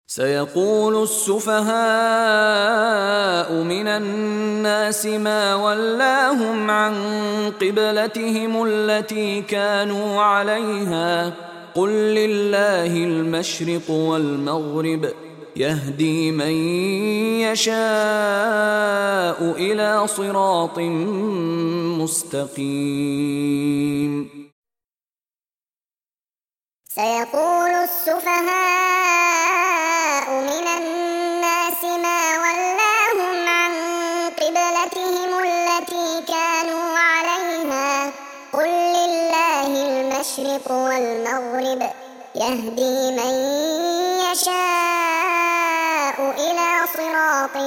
سيقول السفهاء من الناس ما ولاهم عن قبلتهم التي كانوا عليها قل لله المشرق والمغرب يهدي من يشاء إلى صراط مستقيم. سيقول السفهاء من الناس ما ولاهم عن قبلتهم التي كانوا عليها قل لله المشرق والمغرب يهدي من يشاء إلى صراط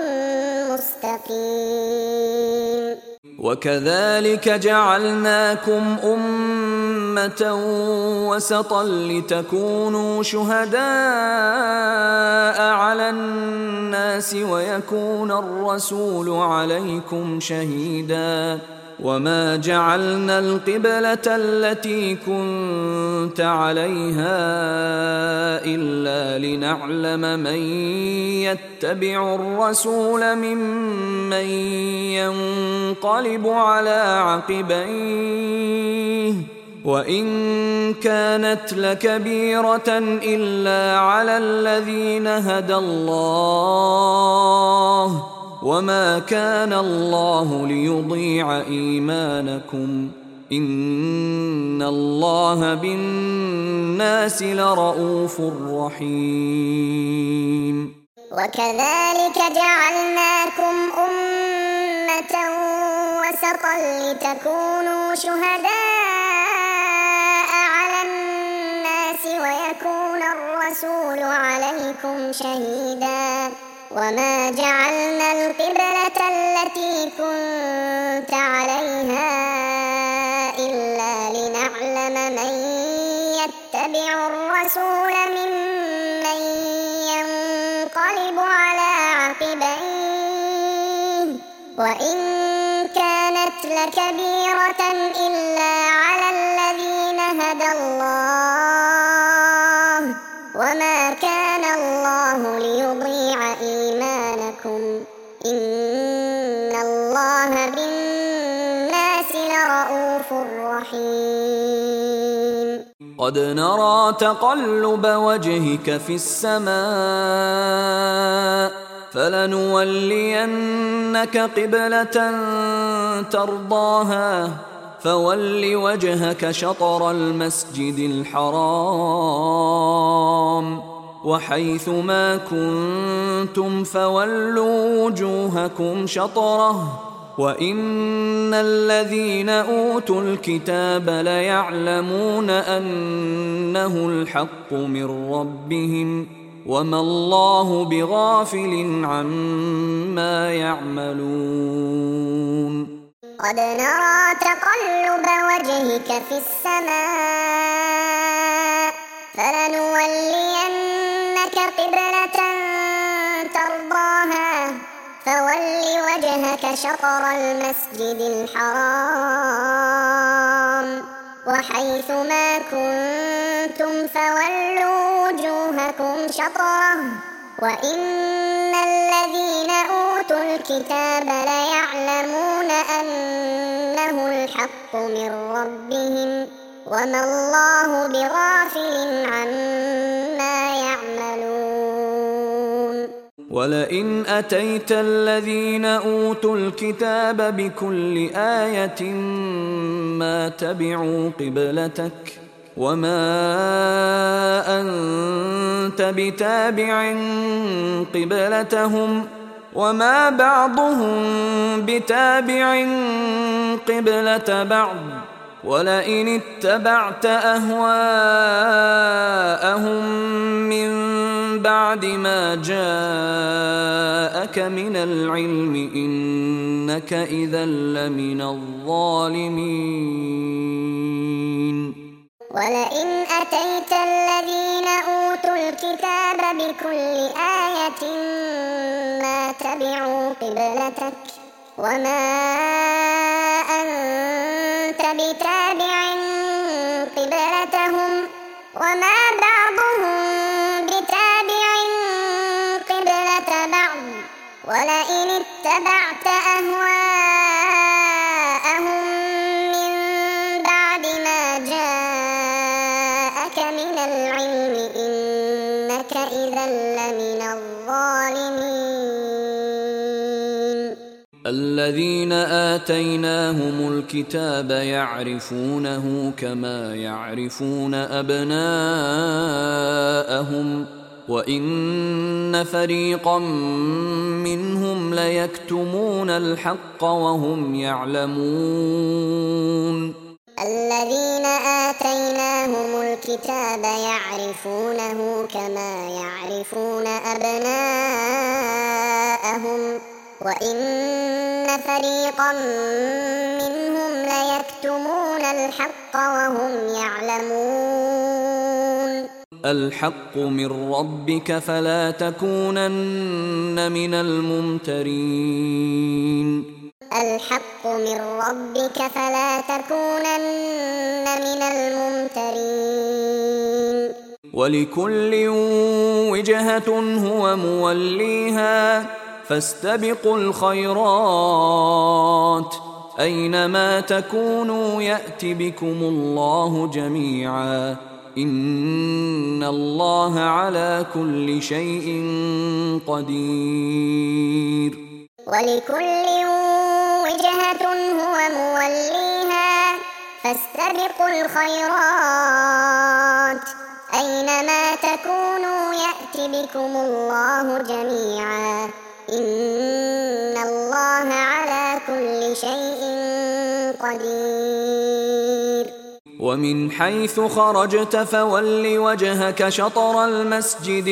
مستقيم. وكذلك جعلناكم أمة وسطا لتكونوا شهداء على الناس ويكون الرسول عليكم شهيدا وما جعلنا القبلة التي كنت عليها إلا لنعلم من يتبع الرسول ممن ينقلب على عقبيه وإن كانت لكبيرة إلا على الذين هدى الله وما كان الله ليضيع إيمانكم إن الله بالناس لرؤوف رحيم. وكذلك جعلناكم أمة وسطا لتكونوا شهداء على الناس ويكون الرسول عليكم شهيدا وما جعلنا القبلة التي كنت عليها إلا لنعلم من يتبع الرسول ممن ينقلب على عقبيه وإن كانت لكبيرة إلا على الذين هدى الله وما كان الله ليضيع إيمانكم إن الله بالناس لرؤوف رحيم. قد نرى تقلب وجهك في السماء فلنولينك قبلة ترضاها فول وجهك شطر المسجد الحرام وحيث ما كنتم فولوا وجوهكم شطره وإن الذين أوتوا الكتاب ليعلمون أنه الحق من ربهم وما الله بغافل عما يعملون. قد نرى تقلب وجهك في السماء فلنولينك قبلة ترضاها فول وجهك شطر المسجد الحرام وحيث ما كنتم فولوا وجوهكم شطره وإن الذين أوتوا الكتاب ليعلمون أنه الحق من ربهم وما الله بغافل عما يعملون. ولئن أتيت الذين أوتوا الكتاب بكل آية ما تبعوا قبلتك وما أنت بتابع قبلتهم وما بعضهم بتابع قبلة بعض ولئن اتبعت أهواءهم من بعد ما جاءك من العلم إنك إذا لمن الظالمين. ولئن أتيت الذين أوتوا الكتاب بكل آية ما تبعوا قبلتك وما أنت بتابع قبلتهم وما بعضهم بتابع واتبعت أهواءهم من بعد ما جاءك من العلم إنك إذا لمن الظالمين الذين آتيناهم الكتاب يعرفونه كما يعرفون أبناءهم وإن فريقا منهم ليكتمون الحق وهم يعلمون الذين آتيناهم الكتاب يعرفونه كما يعرفون أبناءهم وإن فريقا منهم ليكتمون الحق وهم يعلمون الحق من ربك فلا تكونن من الممترين الحق من ربك فلا تكونن من الممترين ولكل وجهة هو موليها فاستبقوا الخيرات أينما تكونوا يأت بكم الله جميعا إن الله على كل شيء قدير ولكل وجهة هو موليها فاستبقوا الخيرات أينما تكونوا يأت بكم الله جميعا إن الله على كل شيء قدير ومن حيث خرجت فول وجهك شطر المسجد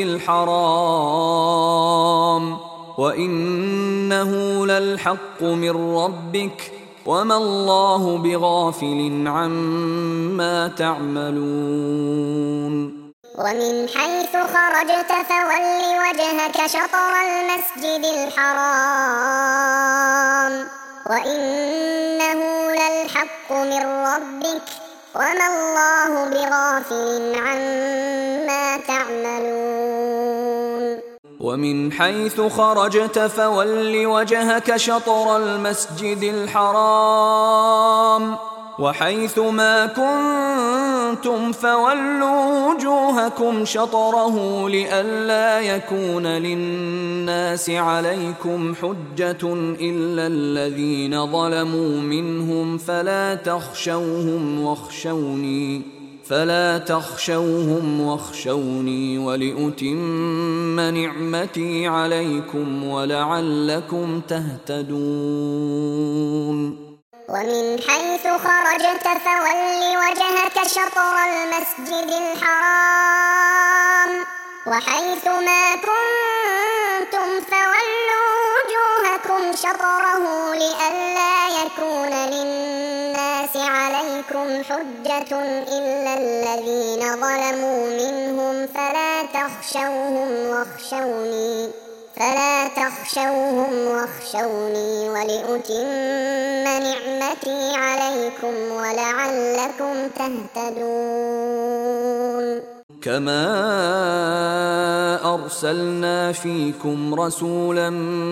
الحرام وإنه للحق من ربك وما الله بغافل عما تعملون ومن حيث خرجت فول وجهك شطر المسجد الحرام وإنه للحق من ربك وما الله بغافل عما تعملون ومن حيث خرجت فول وجهك شطر المسجد الحرام وحيث ما كنتم فولوا وجوهكم شطره لئلا يكون للناس عليكم حجة إلا الذين ظلموا منهم فلا تخشوهم واخشوني ولأتم نعمتي عليكم ولعلكم تهتدون ومن حيث خرجت فول وجهك شطر المسجد الحرام وحيث ما كنتم فولوا وجوهكم شطره لئلا يكون للناس عليكم حجة إلا الذين ظلموا منهم فلا تخشوهم واخشوني ولأتم نعمتي عليكم ولعلكم تهتدون كما أرسلنا فيكم رسولا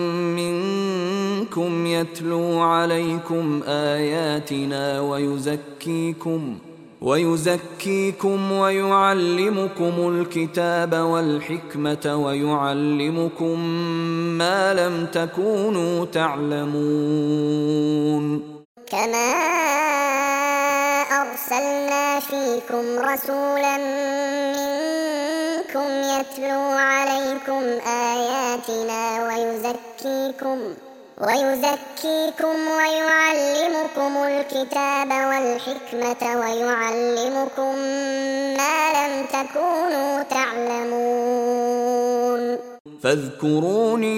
منكم يتلو عليكم آياتنا ويزكيكم ويعلمكم الكتاب والحكمة ويعلمكم ما لم تكونوا تعلمون كما أرسلنا فيكم رسولا منكم يتلو عليكم آياتنا ويزكيكم ويعلمكم الكتاب والحكمة ويعلمكم ما لم تكونوا تعلمون فاذكروني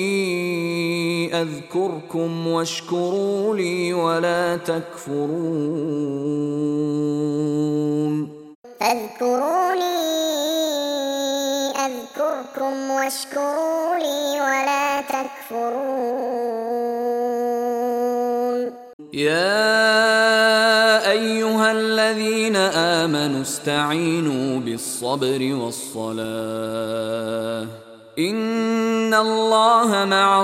أذكركم واشكروا لي ولا تكفرون فاذكروني أذكركم واشكروا لي ولا تكفرون يا أيها الذين آمنوا استعينوا بالصبر والصلاة إن الله مع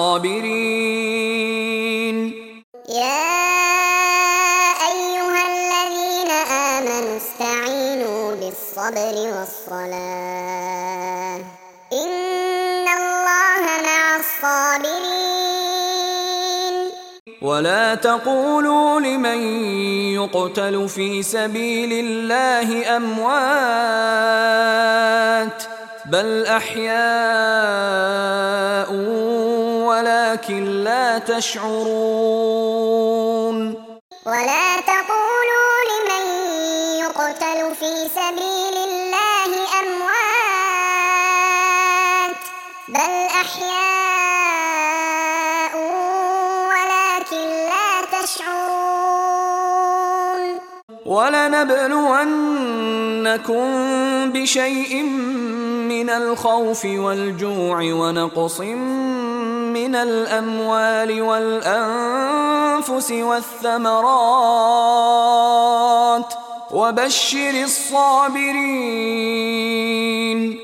الصابرين. يا أيها الذين آمنوا استعينوا بالصبر والصلاة إن الله مع الصابرين. ولا تقولوا لمن يقتل في سبيل الله أموات بل أحياء ولكن لا تشعرون. ولا تقولوا لمن يقتل في سبيل الله أموات بل أحياء ولكن لا تشعرون. ولنبلونكم بشيء من الخوف والجوع ونقص من الأموال والأنفس والثمرات وبشر الصابرين.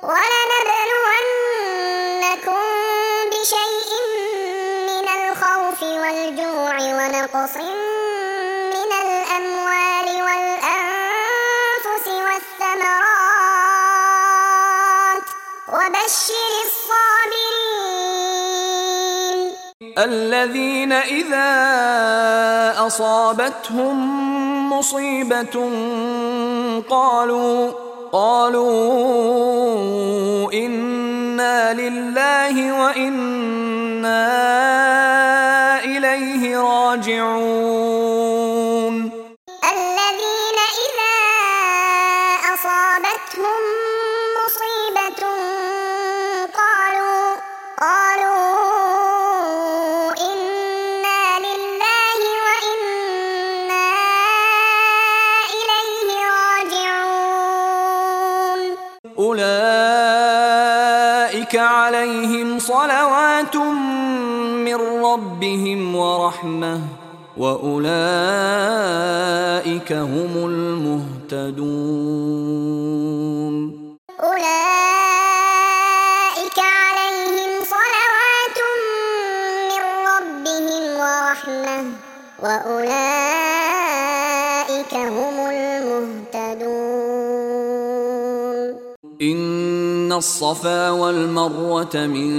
ولنبلونكم بشيء من الخوف والجوع ونقص من الأموال والأنفس والثمرات وبشر الصابرين. الذين إذا أصابتهم مصيبة قالوا إنا لله وإنا إليه راجعون. الذين إذا أصابتهم مصيبة قالوا إنا لله وإنا إليه راجعون. أولئك عليهم صلوات من ربهم ورحمة وأولئك هم المهتدون. أولئك عليهم صلوات من ربهم ورحمة وأولئك هم المهتدون. إن الصفا والمروة من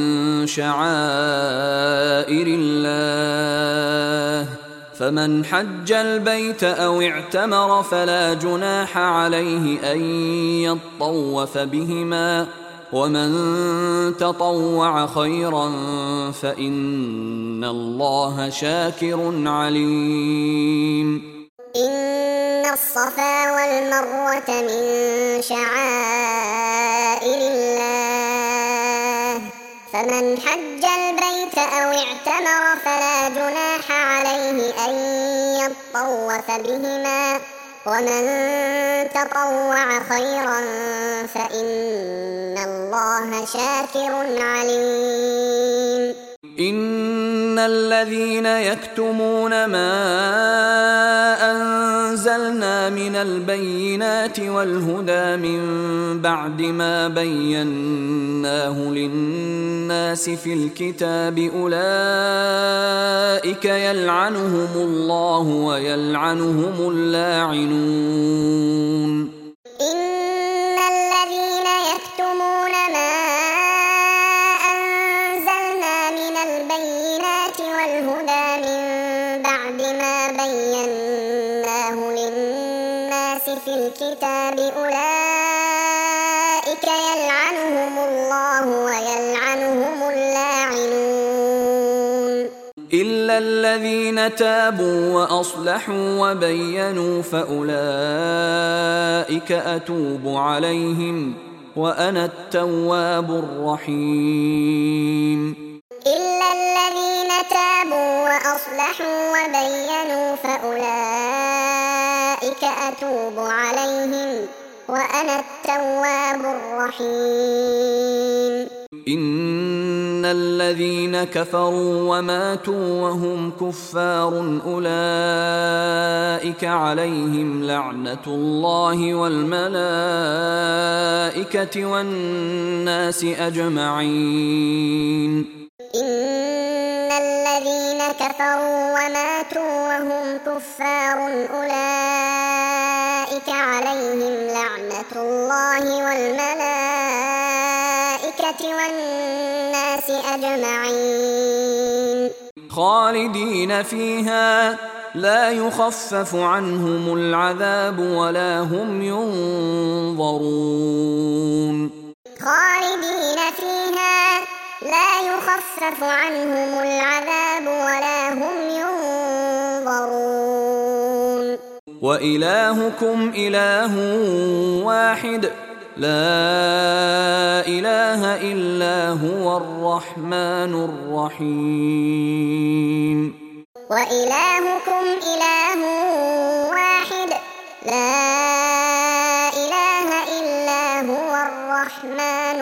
شعائر الله فمن حج البيت أو اعتمر فلا جناح عليه أن يطوف بهما ومن تطوع خيرا فإن الله شاكر عليم. إن الصفا والمروة من شعائر الله فمن حج البيت أو اعتمر فلا جناح عليه أن يطوف بهما ومن تطوع خيرا فإن الله شاكر عليم. إن الذين يكتمون ما أنزلنا من البينات والهدى من بعد ما بيناه للناس في الكتاب أولئك يلعنهم الله ويلعنهم اللاعنون. إن الذين يكتمون ما أنزلنا من البينات والهدى من بعد ما بيناه للناس في الكتاب أولئك يلعنهم الله ويلعنهم اللاعنون. إلا الذين تابوا وأصلحوا وبينوا فأولئك أتوب عليهم وأنا التواب الرحيم. إلا الذين تابوا وأصلحوا وبينوا فأولئك أتوب عليهم وأنا التواب الرحيم. إن الذين كفروا وماتوا وهم كفار أولئك عليهم لعنة الله والملائكة والناس أجمعين. إن الذين كفروا وماتوا وهم كفار أولئك عليهم لعنة الله والملائكة والناس أجمعين خالدين فيها لا يخفف عنهم العذاب ولا هم ينظرون. خالدين فيها لا يخفف عنهم العذاب ولا هم ينظرون. وإلهكم إله واحد لا إله إلا هو الرحمن الرحيم. وإلهكم إله واحد لا إله إلا هو الرحمن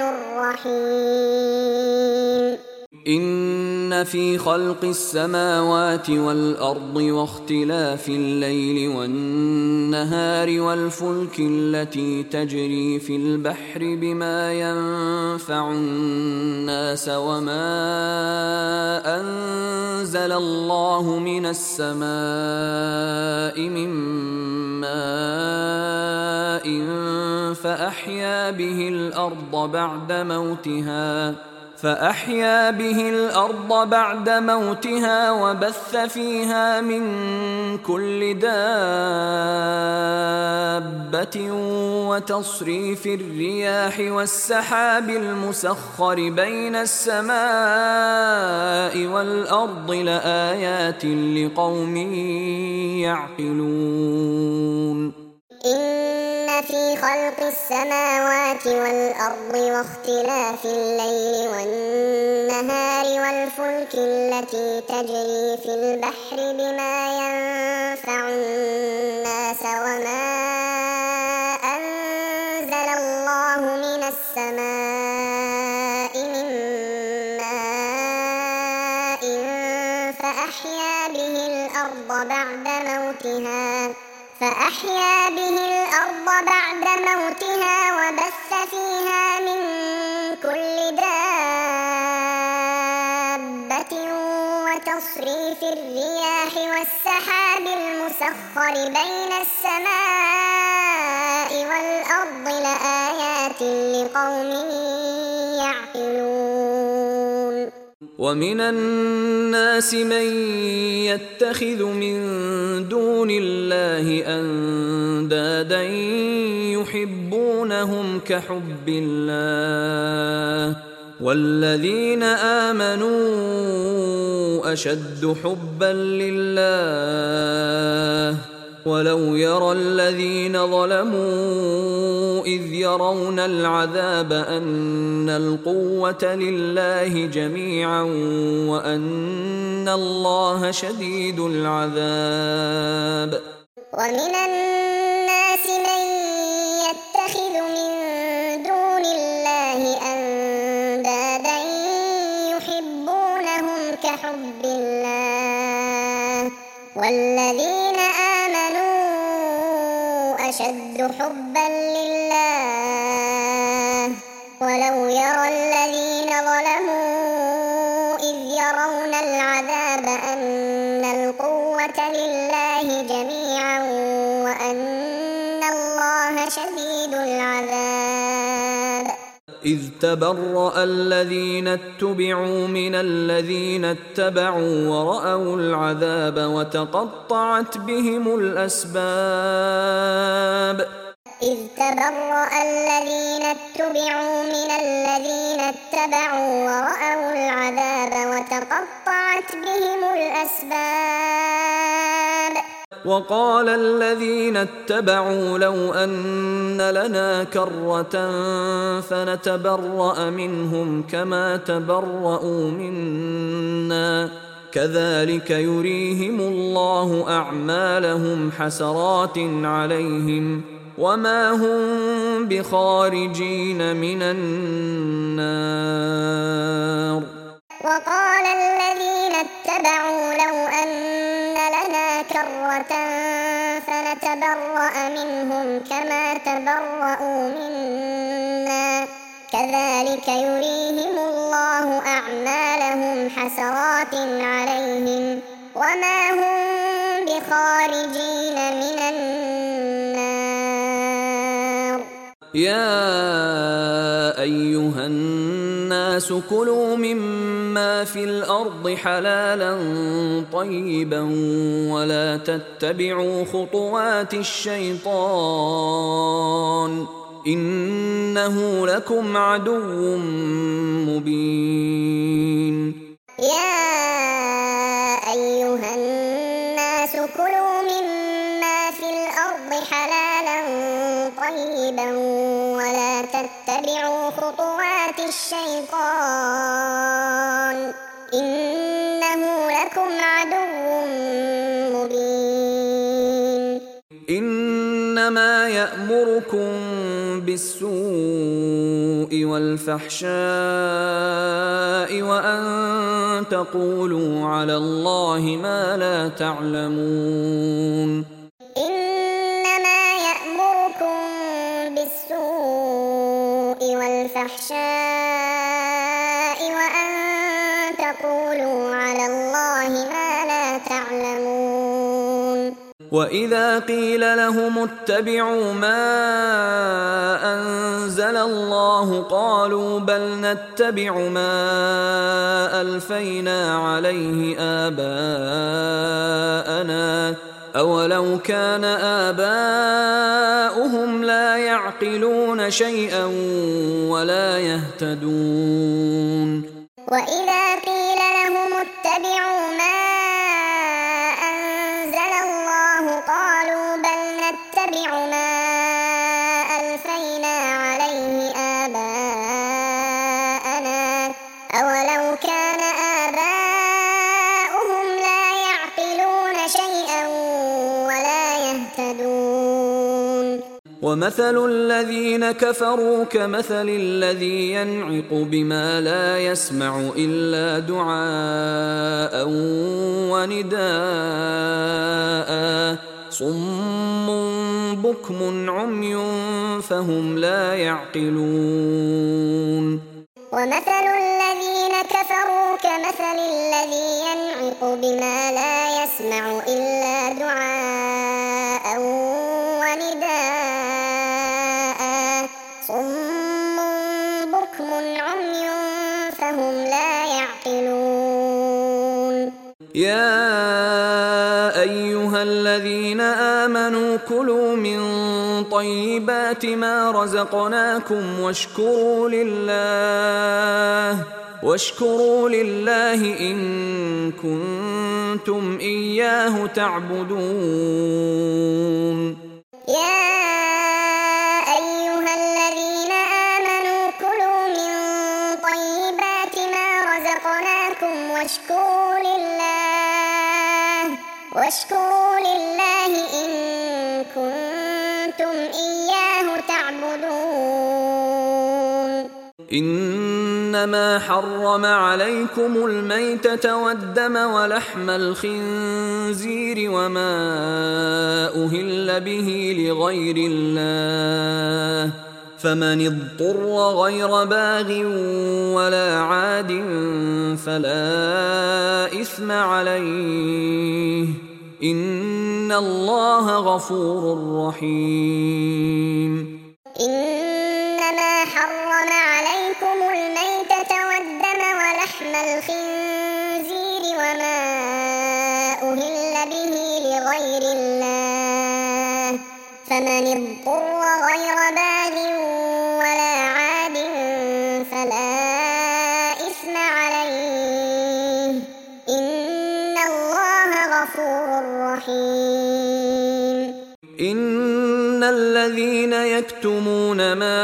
الرحيم. إن في خلق السماوات والأرض واختلاف الليل والنهار والفلك التي تجري في البحر بما ينفع الناس وما أنزل الله من السماء من ماء فأحيا به الأرض بعد موتها وبث فيها من كل دابة وتصريف الرياح والسحاب المسخر بين السماء والأرض لآيات لقوم يعقلون. إن في خلق السماوات والأرض واختلاف الليل والنهار والفلك التي تجري في البحر بما ينفع الناس وما أنزل الله من السماء من ماء فأحيا به الأرض بعد موتها وبث فيها من كل دابة وتصريف الرياح والسحاب المسخر بين السماء والأرض لآيات لقوم يعقلون. ومن الناس من يتخذ من دون الله أندادا يحبونهم كحب الله والذين آمنوا أشد حبا لله ولو يرى الذين ظلموا إذ يرون العذاب أن القوة لله جميعا وأن الله شديد العذاب. ومن الناس من يتخذ من دون الله أندادا يحبونهم كحب الله والذين آمنوا أشد حبا لله ولو يرى الذين ظلموا إذ يرون العذاب أن القوة لله جميعا وأن الله شديد العذاب. إذ تبرأ الذين اتبعوا من الذين اتبعوا ورأوا العذاب وتقطعت بهم الأسباب. إذ تبرأ الذين اتبعوا من الذين اتبعوا ورأوا العذاب وتقطعت بهم الأسباب. وقال الذين اتبعوا لو أن لنا كرة فنتبرأ منهم كما تبرأوا منا كذلك يريهم الله أعمالهم حسرات عليهم وما هم بخارجين من النار. وقال الذين اتبعوا لو أن لنا كرة فنتبرأ منهم كما تبرأوا منا كذلك يريهم الله أعمالهم حسرات عليهم وما هم بخارجين من النار. يا أيها الناس كلوا مما في الأرض حلالا طيبا ولا تتبعوا خطوات الشيطان إنه لكم عدو مبين. يا أيها الناس كلوا مما في الأرض حلالا طيبا ولا تتبعوا خطوات الشيطان إنه لكم عدو مبين. إنما يأمركم بالسوء والفحشاء وأن تقولوا على الله ما لا تعلمون. إنما يأمركم بالسوء والفحشاء وأن تقولوا على الله ما لا تعلمون. وإذا قيل لهم اتبعوا ما أنزل الله قالوا بل نتبع ما ألفينا عليه آباءنا أولو كان آباؤهم لا يعقلون شيئا ولا يهتدون. وإذا قيل لهم اتبعوا ما أنزل الله قالوا بل نتبع ما ألفينا عليه آباءنا أولو كان آباؤهم لا يعقلون شيئا ولا يهتدون. ومثل الذين كفروا كمثل الذي ينعق بما لا يسمع إلا دعاء ونداء صم بكم عمي فهم لا يعقلون. ومثل الذين كفروا كمثل الذي ينعق بما لا يسمع إلا دعاء ونداء صم بكم عمي فهم لا يعقلون. يا أيها الذين آمنوا كلوا من طيبات ما رزقناكم واشكروا لله إن كنتم إياه تعبدون. يا أيها الذين آمنوا كلوا من طيبات ما رزقناكم واشكروا لله إن كنتم إياه تعبدون. إنما حرم عليكم الميتة والدم ولحم الخنزير وما أهل به لغير الله فمن اضطر غير باغ ولا عاد فلا إثم عليه إن الله غفور رحيم. إنما حرم عليكم الميتة والدم ولحم الخنزير وما أهل به لغير الله فمن اضطر غير باغ ولا عاد فلا إثم عليه إن الله غفور رحيم. إن الذين يكتمون ما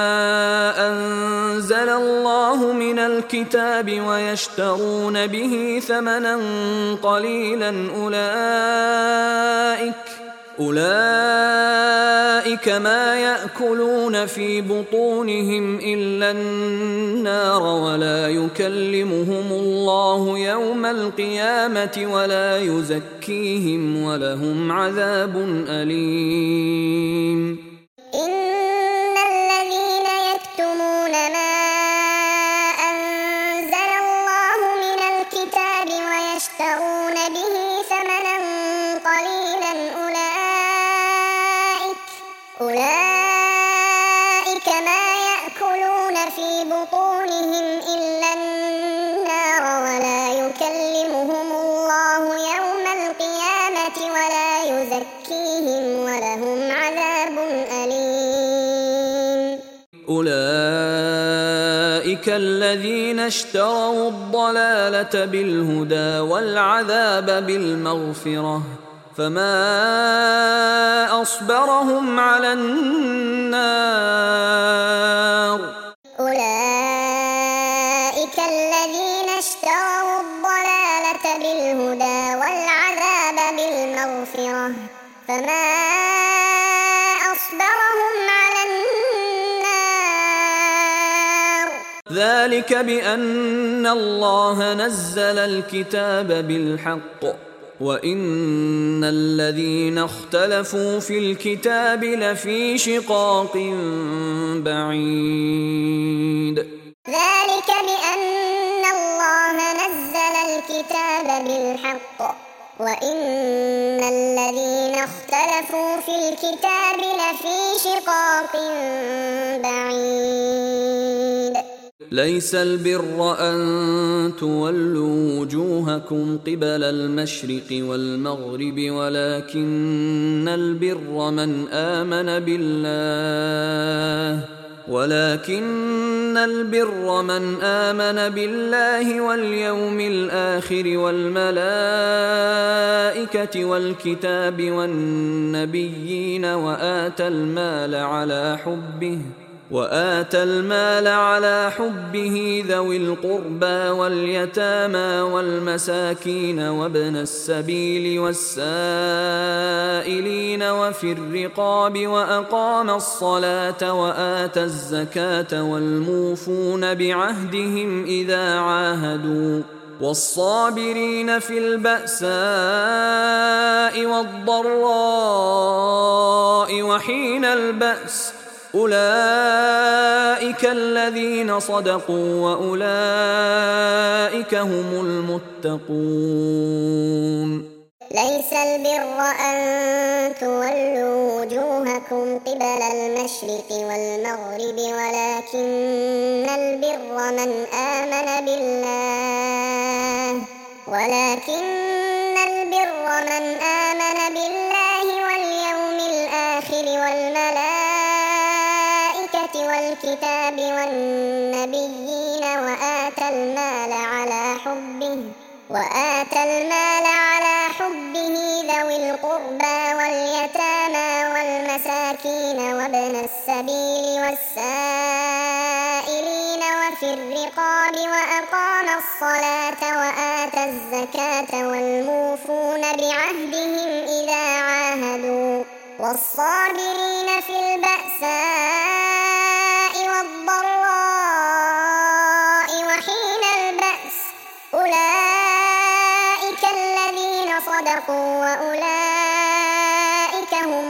أنزل الله من الكتاب ويشترون به ثمنا قليلا أولئك ما يأكلون في بطونهم إلا النار ولا يكلمهم الله يوم القيامة ولا يزكيهم ولهم عذاب أليم. إن الذين يكتمون ما أنزل الله من الكتاب ويشترون به ثمنا قليلا أولئك ما يأكلون في بطونهم إلا النار ولا يكلمهم الله يوم القيامة ولا يزكيهم ولهم عذاب أليم. أولئك الذين اشتروا الضلالة بالهدى والعذاب بالمغفرة فما أصبرهم على النار. أولئك الذين اشتروا الضلالة بالهدى والعذاب بالمغفرة فما أصبرهم على النار. ذلك بأن الله نزل الكتاب بالحق وإن الذين اختلفوا في الكتاب لفي شقاق بعيد. ذلك بأن الله نزل الكتاب بالحق وإن الذين اختلفوا في الكتاب لفي شقاق بعيد. ليس البر أن تولوا وجوهكم قبل المشرق والمغرب ولكن البر من آمن بالله واليوم الآخر والملائكة والكتاب والنبيين وآتى المال على حبه ذوي القربى واليتامى والمساكين وابن السبيل والسائلين وفي الرقاب وأقام الصلاة وآتى الزكاة والموفون بعهدهم إذا عاهدوا والصابرين في البأساء والضراء وحين البأس أولئك الذين صدقوا وأولئك هم المتقون. ليس البر أن تولوا وجوهكم قبل المشرق والمغرب ولكن البر من آمن بالله واليوم الآخر والملائكة والكتاب والنبيين وآتى المال على حبه ذوي القربى واليتامى والمساكين وابن السبيل والسائلين وفي الرقاب وأقام الصلاة وآتى الزكاة والموفون بعهدهم إذا عاهدوا والصابرين في البأساء والضراء وحين البأس أولئك الذين صدقوا وأولئك هم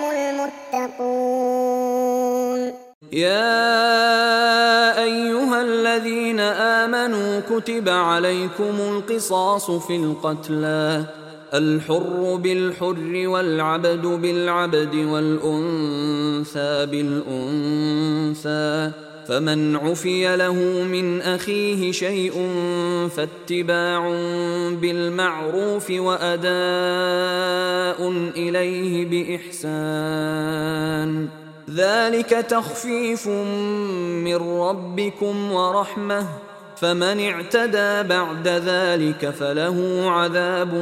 المتقون. يا أيها الذين آمنوا كتب عليكم القصاص في القتلى الحر بالحر والعبد بالعبد والأنثى بالأنثى فمن عفي له من أخيه شيء فاتباع بالمعروف وأداء إليه بإحسان ذلك تخفيف من ربكم ورحمة فمن اعتدى بعد ذلك فله عذاب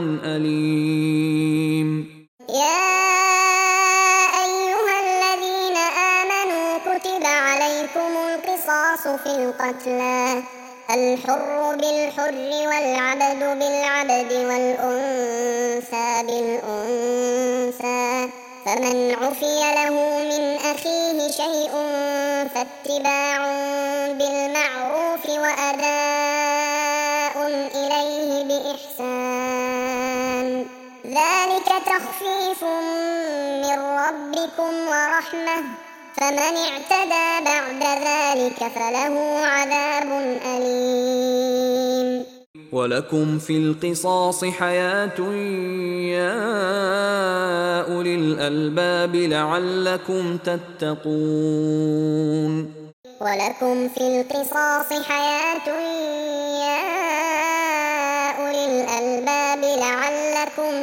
أليم. يا أيها الذين آمنوا كتب عليكم القصاص في القتلى الحر بالحر والعبد بالعبد والأنثى بالأنثى فمن عفي له من أخيه شيء فاتباع بالمعروف وأداء إليه بإحسان ذلك تخفيف من ربكم ورحمة فمن اعتدى بعد ذلك فله عذاب أليم. ولكم في القصاص حياة يا أولي الألباب لعلكم تتقون. ولكم في القصاص حياة يا أولي الألباب لعلكم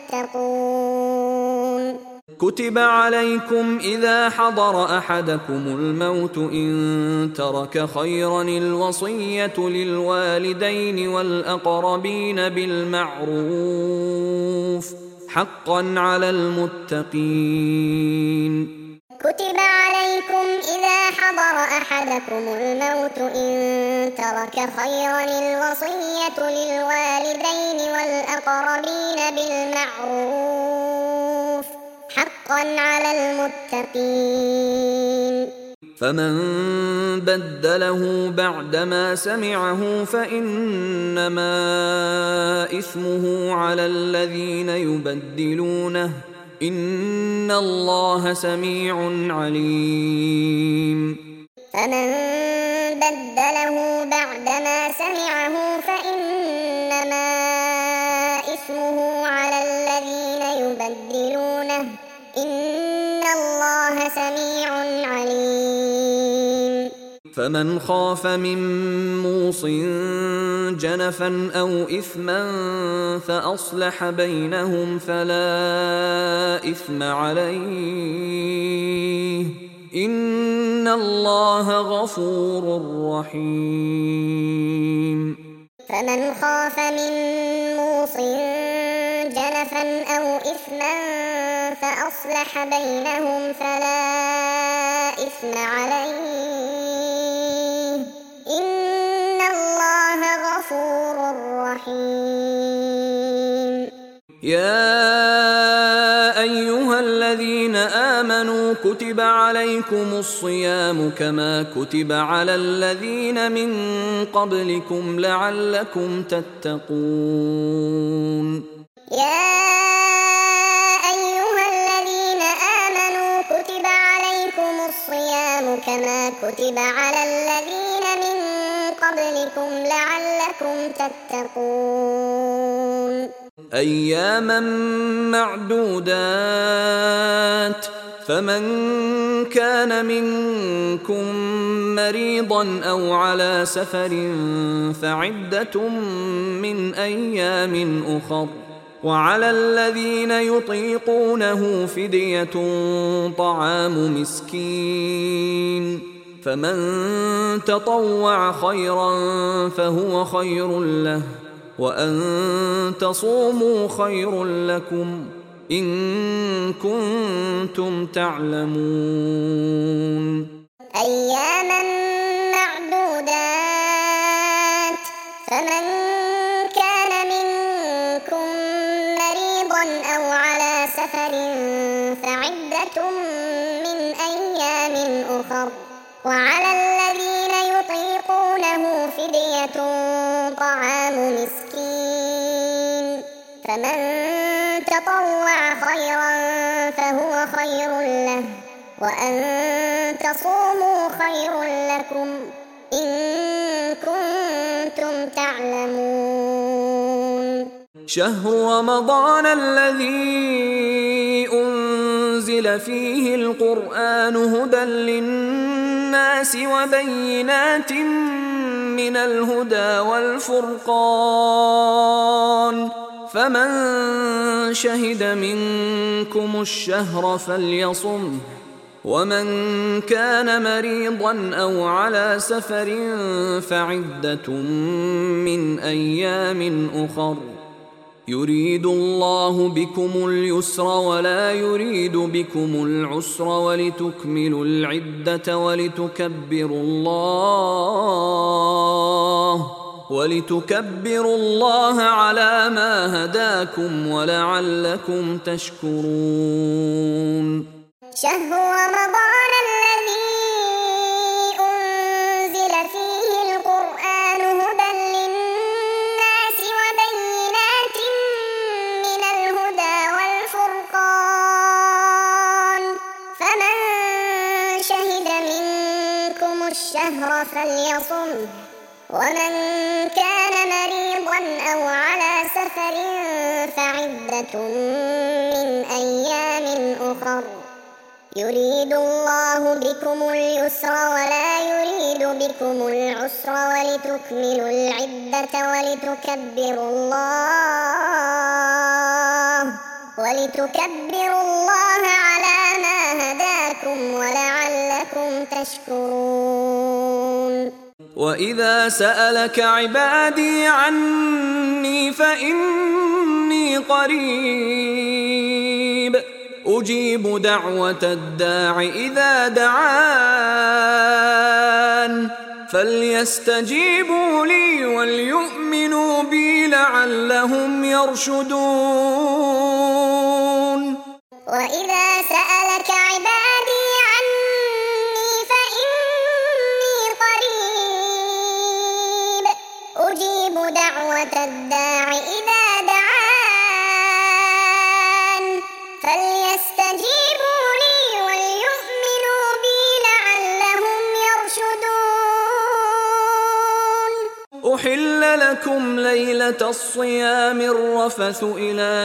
تتقون. كتب عليكم إذا حضر أحدكم الموت إن ترك خيرا الوصية للوالدين والأقربين بالمعروف حقا على المتقين. كتب عليكم إذا حضر أحدكم الموت إن ترك خيرا الوصية للوالدين والأقربين بالمعروف حقا على المتقين. فمن بدله بعدما سمعه فإنما إثمه على الذين يبدلونه إن الله سميع عليم. فمن بدله بعدما سمعه فإنما إثمه على الذين يبدلونه إن الله سميع عليم. فمن خاف من موص جنفا أو إثما فأصلح بينهم فلا إثم عليه إن الله غفور رحيم. فمن خاف من موص جنفا أو إثما فأصلح بينهم فلا إثم عليه إن الله غفور رحيم. يا أيها الذين آمنوا كتب عليكم الصيام كما كتب على الذين من قبلكم لعلكم تتقون. يا أيها الذين آمنوا كتب عليكم الصيام كما كتب على الذين من قبلكم لعلكم تتقون. أياما معدودات فمن كان منكم مريضا أو على سفر فعدة من أيام أخر وعلى الذين يطيقونه فدية طعام مسكين فمن تطوع خيرا فهو خير له وأن تصوموا خير لكم إن كنتم تعلمون. أياما معدودات فمن كان منكم مريضا أو على سفر فعدة من أيام أخر وعلى الذين يطيقونه فدية طعام مسكين فمن تطوع خيرا فهو خير له وأن تصوموا خير لكم إن كنتم تعلمون. شهر رمضان الذي أنزل فيه القرآن هدى للناس وبينات من الهدى والفرقان فمن شهد منكم الشهر فليصمه ومن كان مريضا أو على سفر فعدة من أيام أخر يريد الله بكم اليسر ولا يريد بكم العسر ولتكملوا العدة ولتكبروا الله ولتكبروا الله على ما هداكم ولعلكم تشكرون. شهر رمضان الذي أنزل فيه القرآن هدى للناس وبينات من الهدى والفرقان، فمن شهد منكم الشهر فليصمه، ومن كان مريضا أو على سفر فعدة من أيام أخر، يريد الله بكم اليسر ولا يريد بكم العسر ولتكملوا العدة ولتكبروا الله على ما هداكم ولعلكم تشكرون. وإذا سألك عبادي عني فإني قريب أجيب دعوة الداع إذا دعان، فليستجيبوا لي وليؤمنوا بي لعلهم يرشدون. وإذا سألك عبادي عني فإني قريب أجيب دعوة الداع إذا دعان، فليستجيبوا لي وليؤمنوا بي لعلهم يرشدون. أحل لكم ليلة الصيام الرفث إلى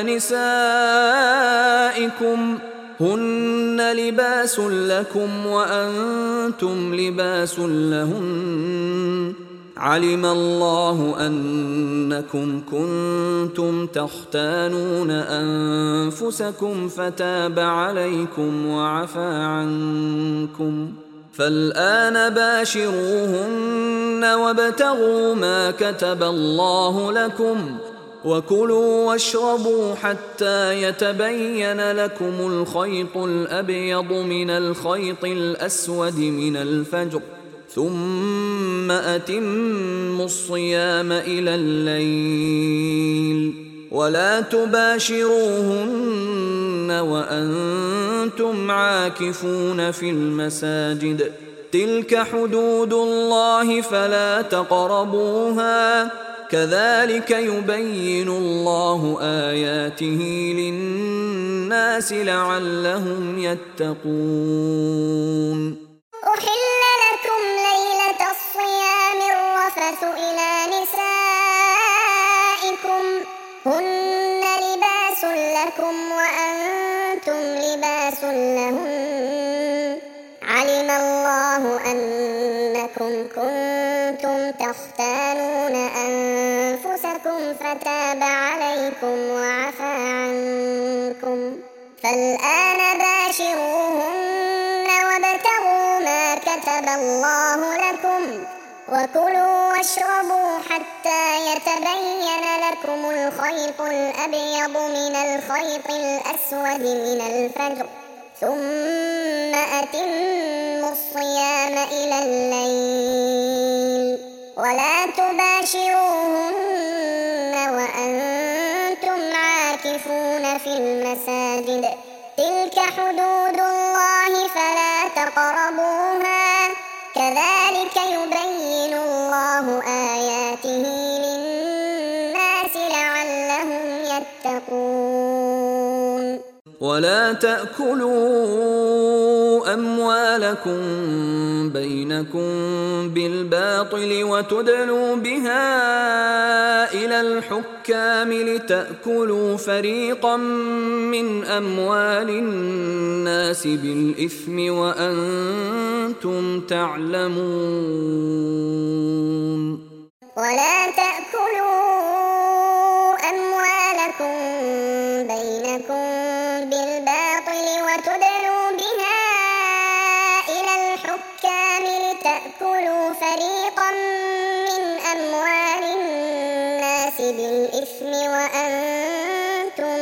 نسائكم هن لباس لكم وأنتم لباس لهن، علم الله أنكم كنتم تختانون أنفسكم فتاب عليكم وعفى عنكم، فالآن باشروهن وابتغوا ما كتب الله لكم، وكلوا واشربوا حتى يتبين لكم الخيط الأبيض من الخيط الأسود من الفجر، ثم أتموا الصيام إلى الليل، ولا تباشروهن وأنتم عاكفون في المساجد، تلك حدود الله فلا تقربوها، كذلك يبين الله آياته للناس لعلهم يتقون. أحل لكم ليلة الصيام الرفث إلى نسائكم هن لباس لكم وأنتم لباس لهن، علم الله أنكم كنتم تختانون أنفسكم فتاب عليكم وعفى عنكم، فالآن باشروهن وابتغوا ما كتب الله لكم، وكلوا واشربوا حتى يتبين لكم الخيط الأبيض من الخيط الأسود من الفجر، ثم أتموا الصيام إلى الليل، ولا تباشروهن وأنتم عاكفون في المساجد، تلك حدود الله فلا تقربوها، كذلك يبين الله آياته للناس لعلهم يتقون. ولا تأكلوا أموالكم بينكم بالباطل وتدلوا بها إلى الحكام لتأكلوا فريقا من أموال الناس بالإثم وأنتم تعلمون. ولا تأكلوا أموالكم بينكم بالباطل وتدلوا بها إلى الحكام لتأكلوا فريقا من أموال الناس بالإثم وأنتم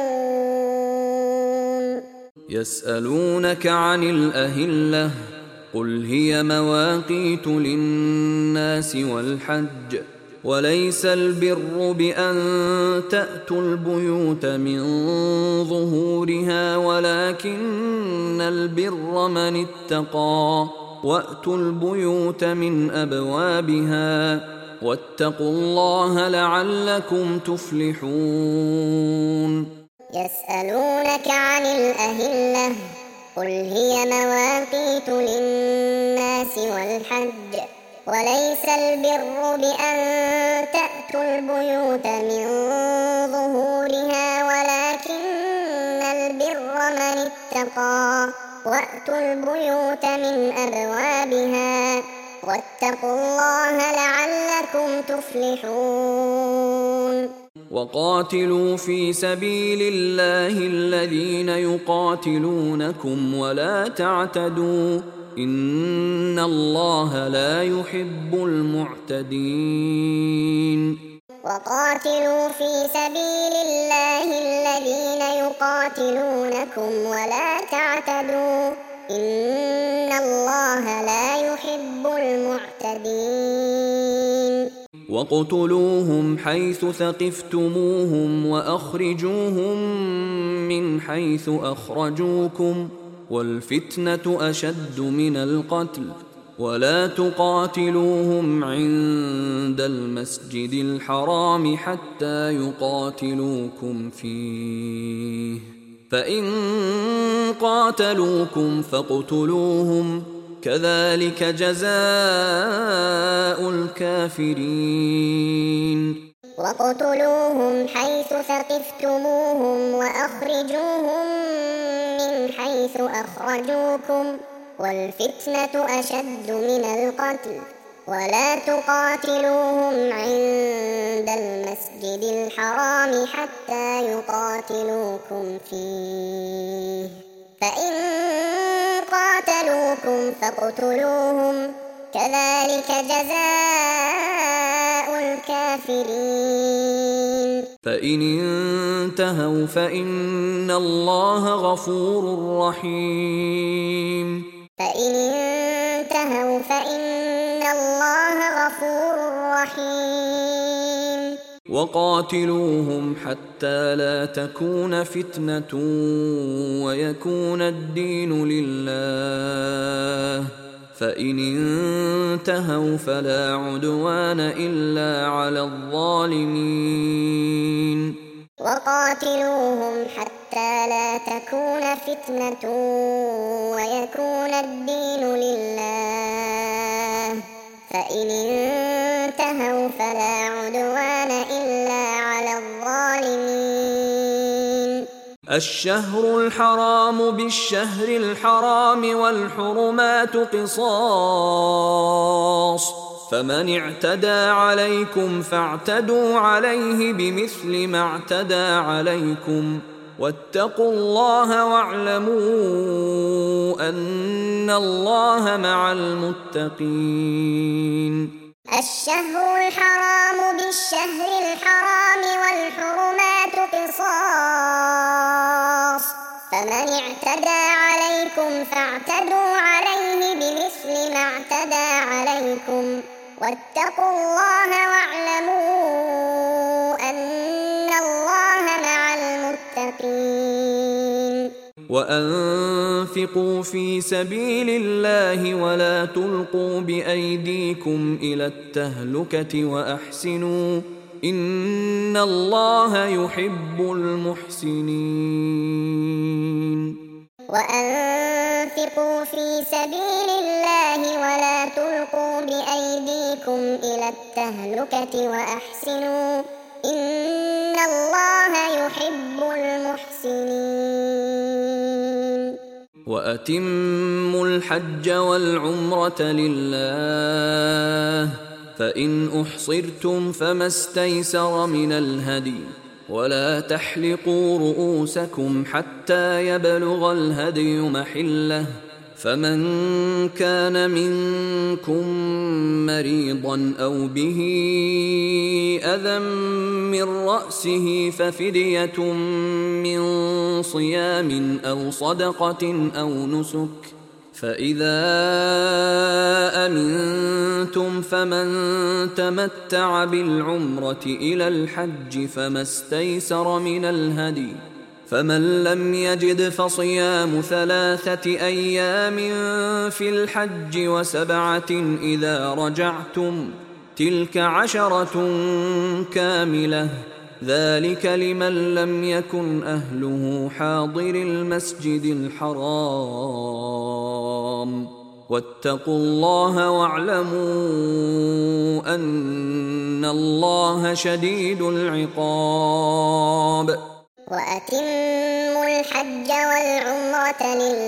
تعلمون. يسألونك عن الأهلة قل هي مواقيت للناس والحج وليس البر بأن تأتوا البيوت من ظهورها ولكن البر من اتقى وأتوا البيوت من أبوابها واتقوا الله لعلكم تفلحون. يسألونك عن الأهلة قل هي مواقيت للناس والحج وليس البر بأن تأتوا البيوت من ظهورها ولكن البر من اتقى وأتوا البيوت من أبوابها واتقوا الله لعلكم تفلحون. وقاتلوا في سبيل الله الذين يقاتلونكم ولا تعتدوا إن الله لا يحب المعتدين. وقاتلوا في سبيل الله الذين يقاتلونكم ولا تعتدوا إن الله لا يحب المعتدين. وَاقْتُلُوهُمْ حَيْثُ ثَقِفْتُمُوهُمْ وَأَخْرِجُوهُمْ مِنْ حَيْثُ أَخْرَجُوكُمْ وَالْفِتْنَةُ أَشَدُّ مِنَ الْقَتْلِ وَلَا تُقَاتِلُوهُمْ عِندَ الْمَسْجِدِ الْحَرَامِ حَتَّى يُقَاتِلُوكُمْ فِيهِ فَإِنْ قَاتَلُوكُمْ فَاقْتُلُوهُمْ كذلك جزاء الكافرين. وَاقْتُلُوهُمْ حَيْثُ ثَقِفْتُمُوهُمْ وَأَخْرِجُوهُمْ مِنْ حَيْثُ أَخْرَجُوكُمْ وَالْفِتْنَةُ أَشَدُّ مِنَ الْقَتْلِ وَلَا تُقَاتِلُوهُمْ عِندَ المسجد الحرام حتى يقاتلوكم فيه فإن قاتلوكم فاقتلوهم كذلك جزاء الكافرين. فإن انتهوا فإن الله غفور رحيم. فإن انتهوا فإن الله غفور رحيم. وقاتلوهم حتى لا تكون فتنة ويكون الدين لله فإن انتهوا فلا عدوان إلا على الظالمين. وقاتلوهم حتى لا تكون فتنة ويكون الدين لله فإن انتهوا فلا عدوان إلا على الظالمين. الشهر الحرام بالشهر الحرام والحرمات قصاص فمن اعتدى عليكم فاعتدوا عليه بمثل ما اعتدى عليكم واتقوا الله واعلموا أن الله مع المتقين. الشهر الحرام بالشهر الحرام والحرمات قصاص فمن اعتدى عليكم فاعتدوا عليه بمثل ما اعتدى عليكم واتقوا الله واعلموا أن الله مع المتقين. وأنفقوا في سبيل الله ولا تلقوا بأيديكم إلى التهلكة وأحسنوا إن الله يحب المحسنين. وأنفقوا في سبيل الله ولا تلقوا بأيديكم إلى التهلكة وأحسنوا إن الله يحب المحسنين. وأتموا الحج والعمرة لله فإن أحصرتم فما استيسر من الهدي ولا تحلقوا رؤوسكم حتى يبلغ الهدي محله فمن كان منكم مريضا أو به أذى من رأسه ففدية من صيام أو صدقة أو نسك فإذا أمنتم فمن تمتع بالعمرة إلى الحج فما استيسر من الهدي، فمن لم يجد فصيام 3 أيام في الحج و7 إذا رجعتم، تلك 10 كاملة، ذلك لمن لم يكن أهله حاضر المسجد الحرام. واتقوا الله واعلموا أن الله شديد العقاب. وأتموا الحج والعمرة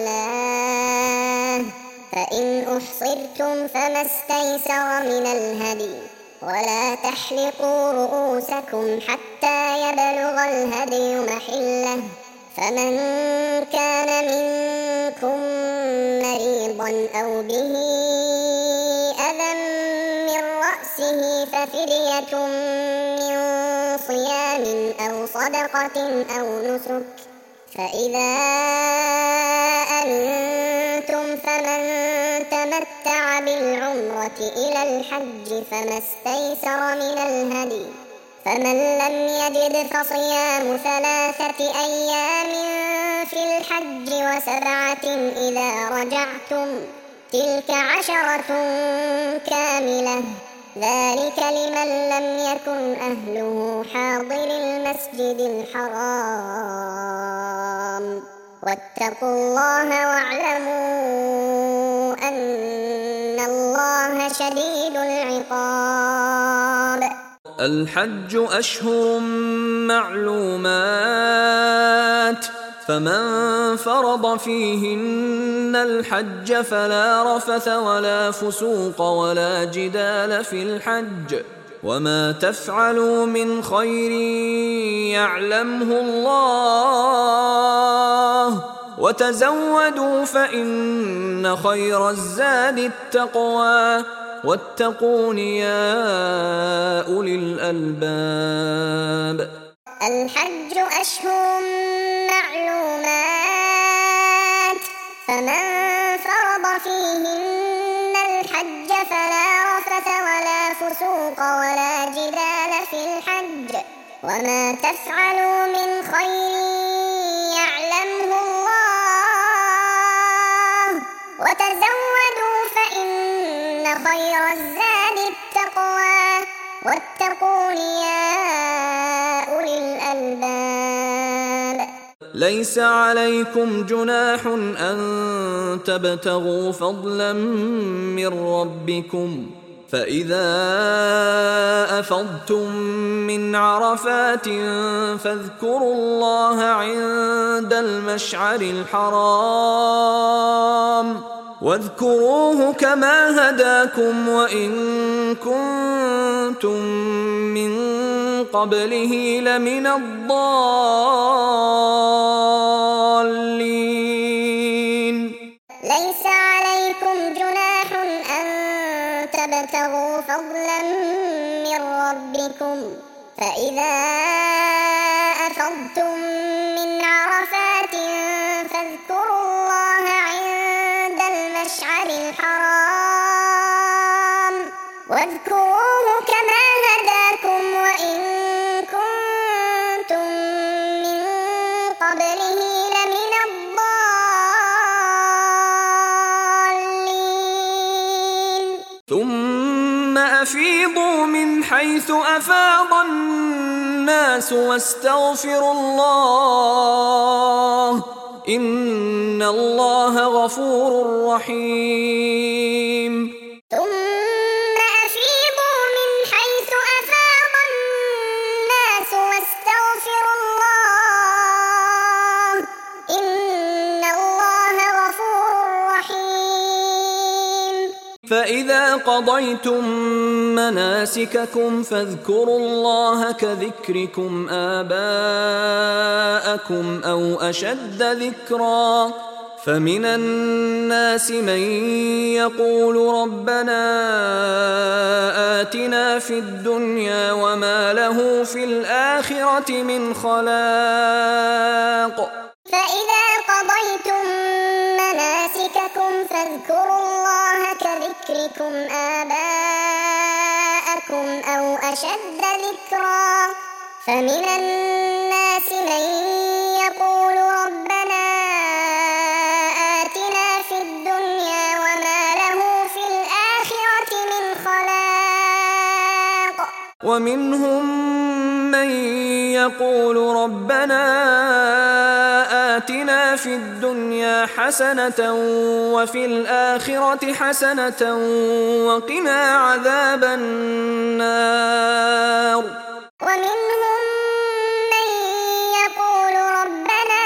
لله، فإن أحصرتم فما استيسر من الهدي، ولا تحلقوا رؤوسكم حتى يبلغ الهدي محله، فمن كان منكم مريضا أو به أذى من رأسه ففدية من صيام أو صدقة أو نسك، فإذا أمنتم فمن تمتع بالعمرة إلى الحج فما استيسر من الهدي، فمن لم يجد فصيام 3 أيام في الحج و7 إذا رجعتم، تلك 10 كاملة، ذلك لمن لم يكن أهله حاضر المسجد الحرام. واتقوا الله واعلموا أن الله شديد العقاب. الحج أشهر معلومات، فمن فرض فيهن الحج فلا رفث ولا فسوق ولا جدال في الحج، وما تفعلوا من خير يعلمه الله، وتزودوا فإن خير الزاد التقوى، واتقون يا أولي الألباب. الحج أشهر معلومات، فمن فرض فيهن الحج فلا رفث ولا فسوق ولا جدال في الحج، وما تفعلوا من خير يعلمه الله، وتزودوا فإن خير الزاد التقوى، واتقون يا أولي الألباب. ليس عليكم جناح أن تبتغوا فضلا من ربكم، فإذا أفضتم من عرفات فاذكروا الله عند المشعر الحرام، واذكروه كما هداكم وإن كنتم من قبله لمن الضالين. ليس عليكم جناح أن تبتغوا فضلا من ربكم، فإذا أفضتم من عرفات فاذكروا الله عند المشعر الحرام، واذكروه كما هداكم وإن كنتم من قبله لمن الضالين. ثم أفيضوا من حيث أفاض الناس واستغفروا الله، إن الله غفور رحيم. ثم أفيضوا من حيث أفاض الناس واستغفروا الله، إن الله غفور رحيم. فإذا قضيتم مناسككم فاذكروا الله كذكركم آباءكم أو أشد ذكرا، فمن الناس من يقول ربنا آتنا في الدنيا وما له في الآخرة من خلاق. فإذا قضيتم مناسككم أنتم آباءكم أو أشد ذكرا فمن الناس من يقول ربنا آتنا في الدنيا وما له في الآخرة من خلاق ومنهم من يقول ربنا آتنا في الدنيا حسنة وفي الآخرة حسنة وقنا عذاب النار ومنهم من يقول ربنا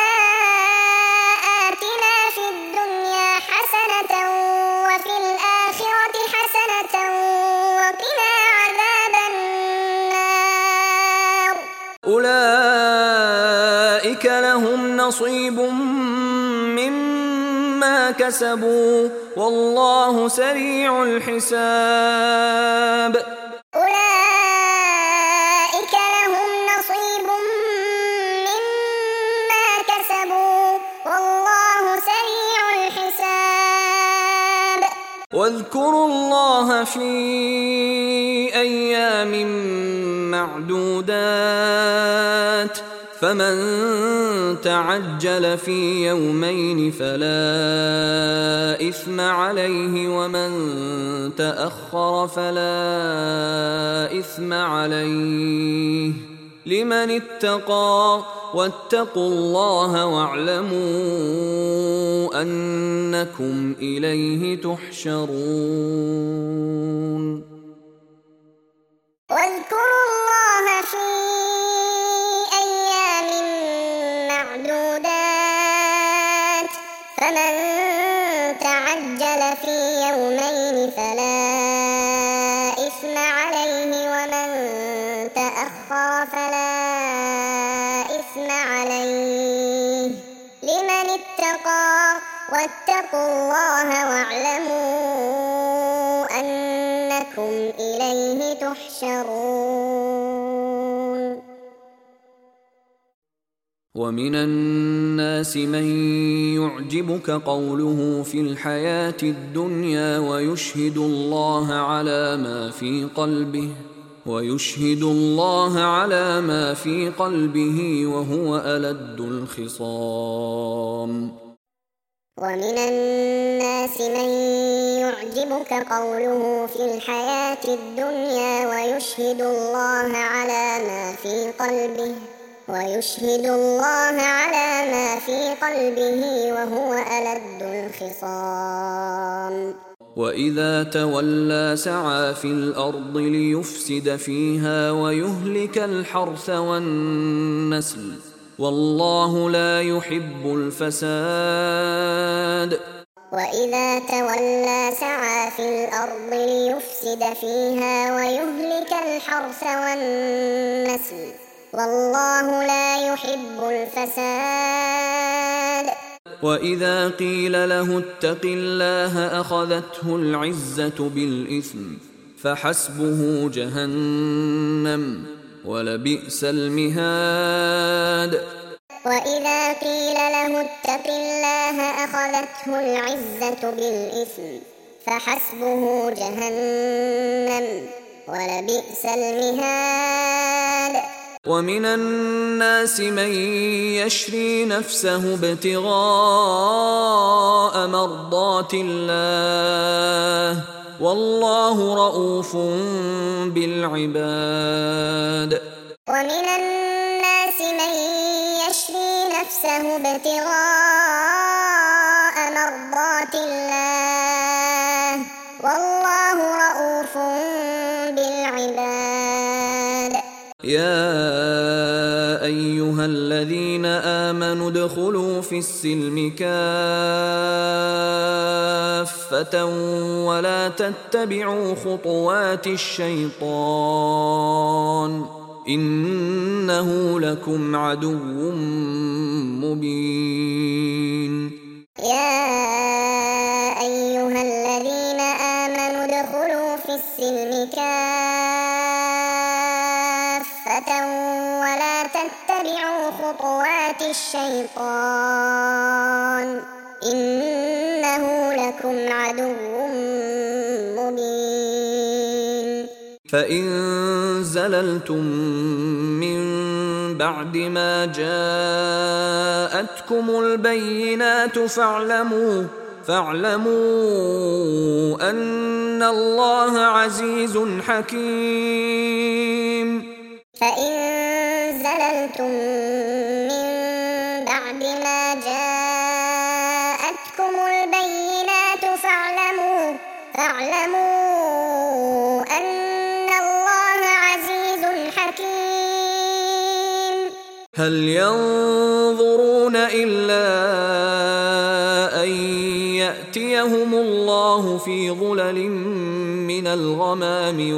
آتنا في الدنيا حسنة وفي الآخرة حسنة وقنا عذاب النار أولئك لهم نصيب مما كسبوا والله سريع الحساب أولئك لهم نصيب مما كسبوا والله سريع الحساب واذكروا الله في أيام معدودات فمن تعجل في يومين فلا إثم عليه ومن تأخر فلا إثم عليه لمن اتقى واتقوا الله واعلموا أنكم إليه تحشرون واذكروا الله في أيام معدودات فمن تعجل في يومين فلا إثم عليه ومن تأخر فلا إثم عليه لمن اتقى واتقوا الله واعلموا أنكم إليه تحشرون ومن الناس من يعجبك قوله في الحياة الدنيا ويشهد الله على ما في قلبه وهو ألد الخصام ومن الناس من يعجبك قوله في الحياة الدنيا ويشهد الله على ما في قلبه وهو ألد الخصام وإذا تولى سعى في الأرض ليفسد فيها ويهلك الحرث والنسل والله لا يحب الفساد وإذا تولى سعى في الأرض ليفسد فيها ويهلك الحرث والنسل والله لا يحب الفساد وإذا قيل له اتق الله أخذته العزة بالإثم فحسبه جهنم ولبئس المهاد وإذا قيل له اتق الله أخذته العزة بالإثم فحسبه جهنم ولبئس المهاد ومن الناس من يشري نفسه ابتغاء مرضات الله والله رؤوف بالعباد ومن الناس من يشري نفسه ابتغاء مرضات الله والله رؤوف بالعباد يا أيها الذين آمنوا ادخلوا في السلم كافة ولا تتبعوا خطوات الشيطان إنه لكم عدو مبين يا أيها الذين آمنوا ادخلوا في السلم كافة ولا تتبعوا خطوات الشيطان إنه لكم عدو مبين فإن زللتم من بعد ما جاءتكم البينات فاعلموا أن الله عزيز حكيم. فإن زللتم من بعد ما جاءتكم البينات فاعلموا أن الله عزيز حكيم. هل ينظرون إلا أن يأتيهم الله في ظلل من الغمام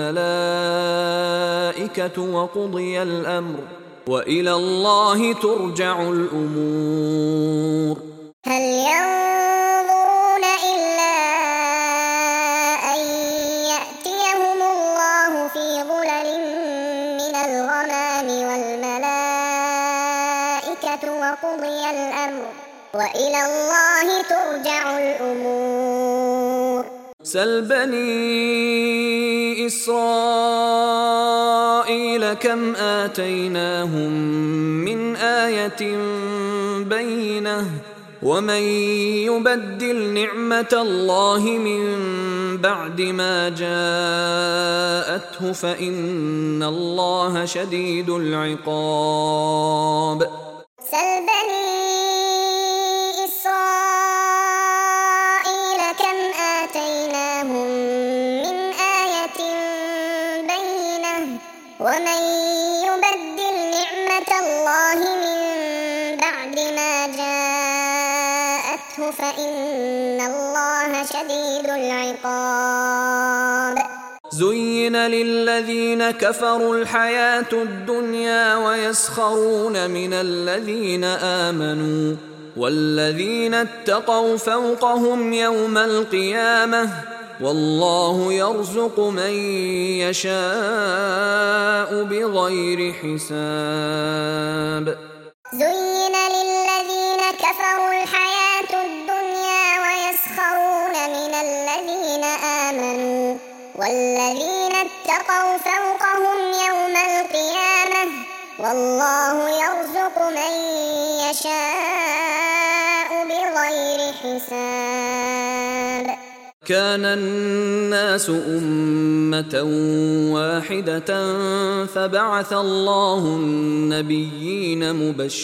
والملائكة وقضي الأمر وإلى الله ترجع الأمور. هل ينظرون إلا أن يأتيهم الله في ظلل من الغمام والملائكة وقضي الأمر وإلى الله ترجع الأمور. سل بني إسرائيل كم آتيناهم من آية بينة ومن يبدل نعمة الله من بعد ما جاءته فإن الله شديد العقاب. سل بني إسرائيل كم آتيناهم من آية بينة ومن يبدل نعمة الله من بعد ما جاءته فإن الله شديد العقاب. زين للذين كفروا الحياة الدنيا ويسخرون من الذين آمنوا والذين اتقوا فوقهم يوم القيامة والله يرزق من يشاء بغير حساب. زين للذين كفروا الحياة الدنيا ويسخرون من الذين آمنوا والذين اتقوا فوقهم يوم القيامة والله يرزق من يشاء بغير حساب. كان الناس أمة واحدة فبعث الله النبيين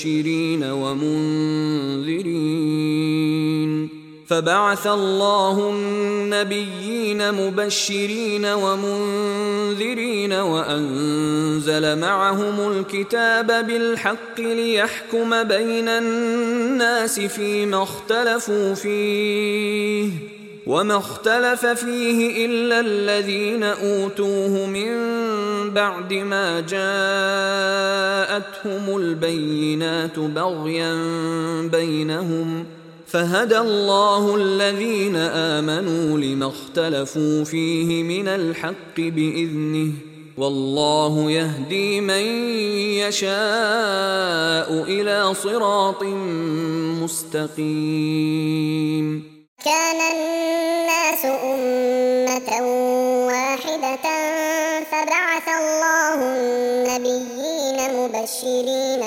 مبشرين ومنذرين وأنزل معهم الكتاب بالحق ليحكم بين الناس فيما اختلفوا فيه وما اختلف فيه إلا الذين أوتوه من بعد ما جاءتهم البينات بغيا بينهم فهدى الله الذين آمنوا لما اختلفوا فيه من الحق بإذنه والله يهدي من يشاء إلى صراط مستقيم. كان الناس أمة واحدة فبعث الله النبيين مبشرين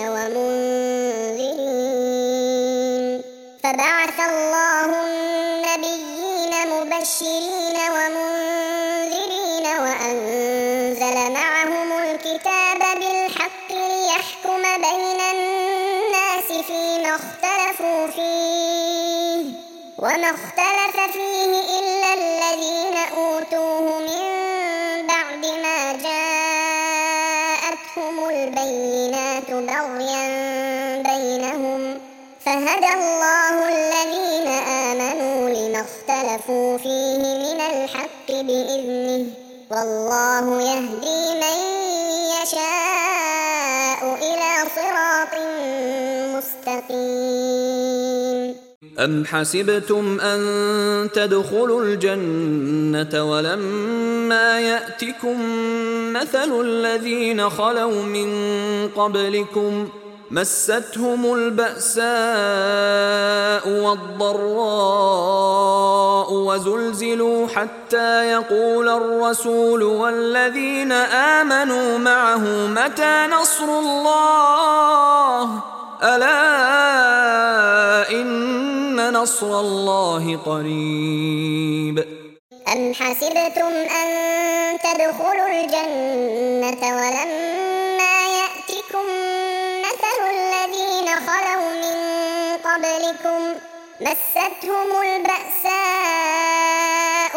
ومنذرين وأنزل معهم الكتاب بالحق ليحكم بين الناس فيما اختلفوا فيه وما اختلف فيه إلا الذين أوتوه من بعد ما جاءتهم البينات بغيا بينهم فهدى الله الذين آمنوا لما اختلفوا فيه من الحق بإذنه والله يهدي من يشاء إلى صراط مستقيم. أم حسبتم أن تدخلوا الجنة ولما يأتكم مثل الذين خلوا من قبلكم مستهم البأساء والضراء وزلزلوا حتى يقول الرسول والذين آمنوا معه متى نصر الله ألا إن نصر الله قريب. أم حسبتم أن تدخلوا الجنة ولما يأتكم مثل الذين خلوا من قبلكم مستهم البأساء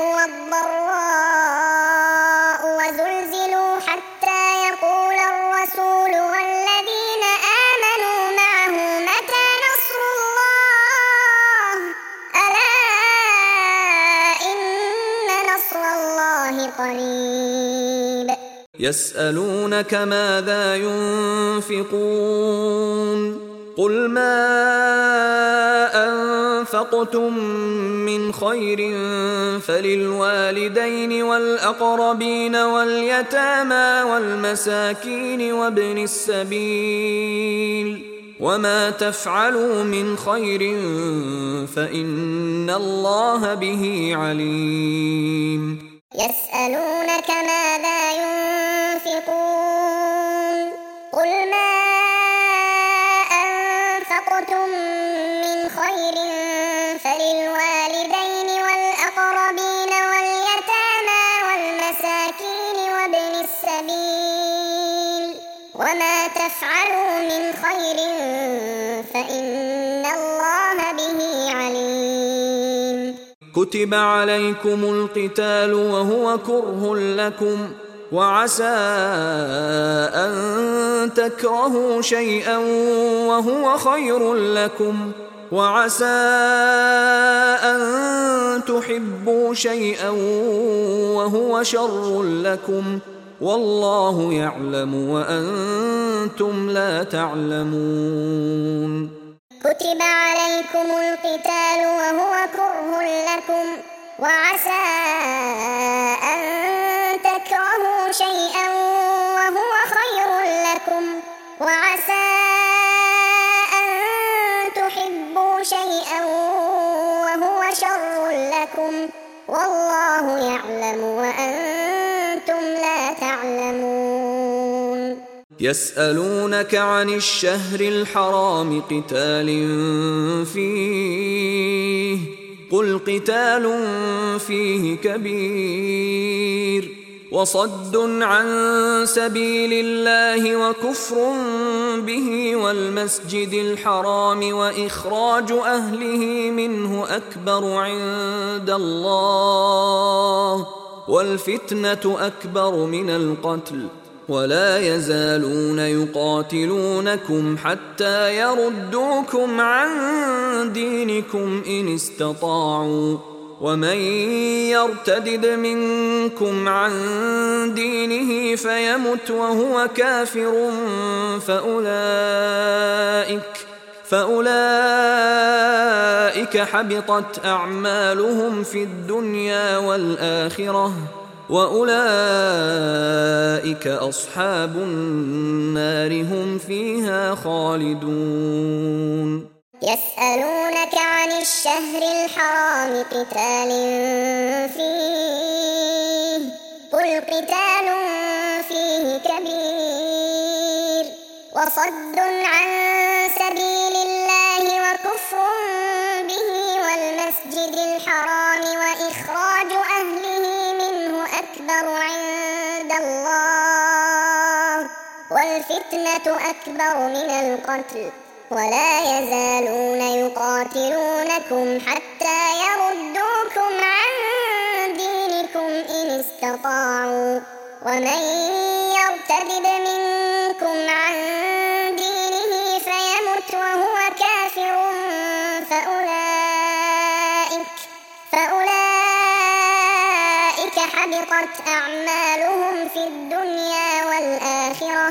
والضراء وزلزلوا حتى يقول الرسول والذين آمنوا معه متى نصر الله ألا إن نصر الله قريب. يسألونك ماذا ينفقون قل ما أنفقتم من خير فللوالدين والأقربين واليتامى والمساكين وابن السبيل وما تفعلوا من خير فإن الله به عليم. يسألونك ماذا ينفقون قل ما أنفقتم من خير فللوالدين والأقربين واليتامى والمساكين وابن السبيل وما تفعلوا من خير فإن الله به عليم. كتب عليكم القتال وهو كره لكم وعسى أن تكرهوا شيئا وهو خير لكم وعسى أن تحبوا شيئا وهو شر لكم والله يعلم وأنتم لا تعلمون. كتب عليكم القتال وهو كره لكم وعسى أن تكرهوا شيئا وهو خير لكم وعسى أن تحبوا شيئا وهو شر لكم والله يعلم وأنتم لا تعلمون. يسألونك عن الشهر الحرام قتال فيه قل قتال فيه كبير وصد عن سبيل الله وكفر به والمسجد الحرام وإخراج أهله منه أكبر عند الله والفتنة أكبر من القتل ولا يزالون يقاتلونكم حتى يردوكم عن دينكم إن استطاعوا ومن يرتدد منكم عن دينه فيمت وهو كافر فأولئك حبطت أعمالهم في الدنيا والآخرة وأولئك أصحاب النار هم فيها خالدون. يسألونك عن الشهر الحرام قتال فيه قل قتال فيه كبير وصد عن سبيل الله وكفر به والمسجد الحرام وإخراج أهله منه أكبر عند الله والفتنة أكبر من القتل ولا يزالون يقاتلونكم حتى يردوكم عن دينكم إن استطاعوا ومن يرتدد منكم عن دينه فيمت وهو كافر فأولئك حبطت أعمالهم في الدنيا والآخرة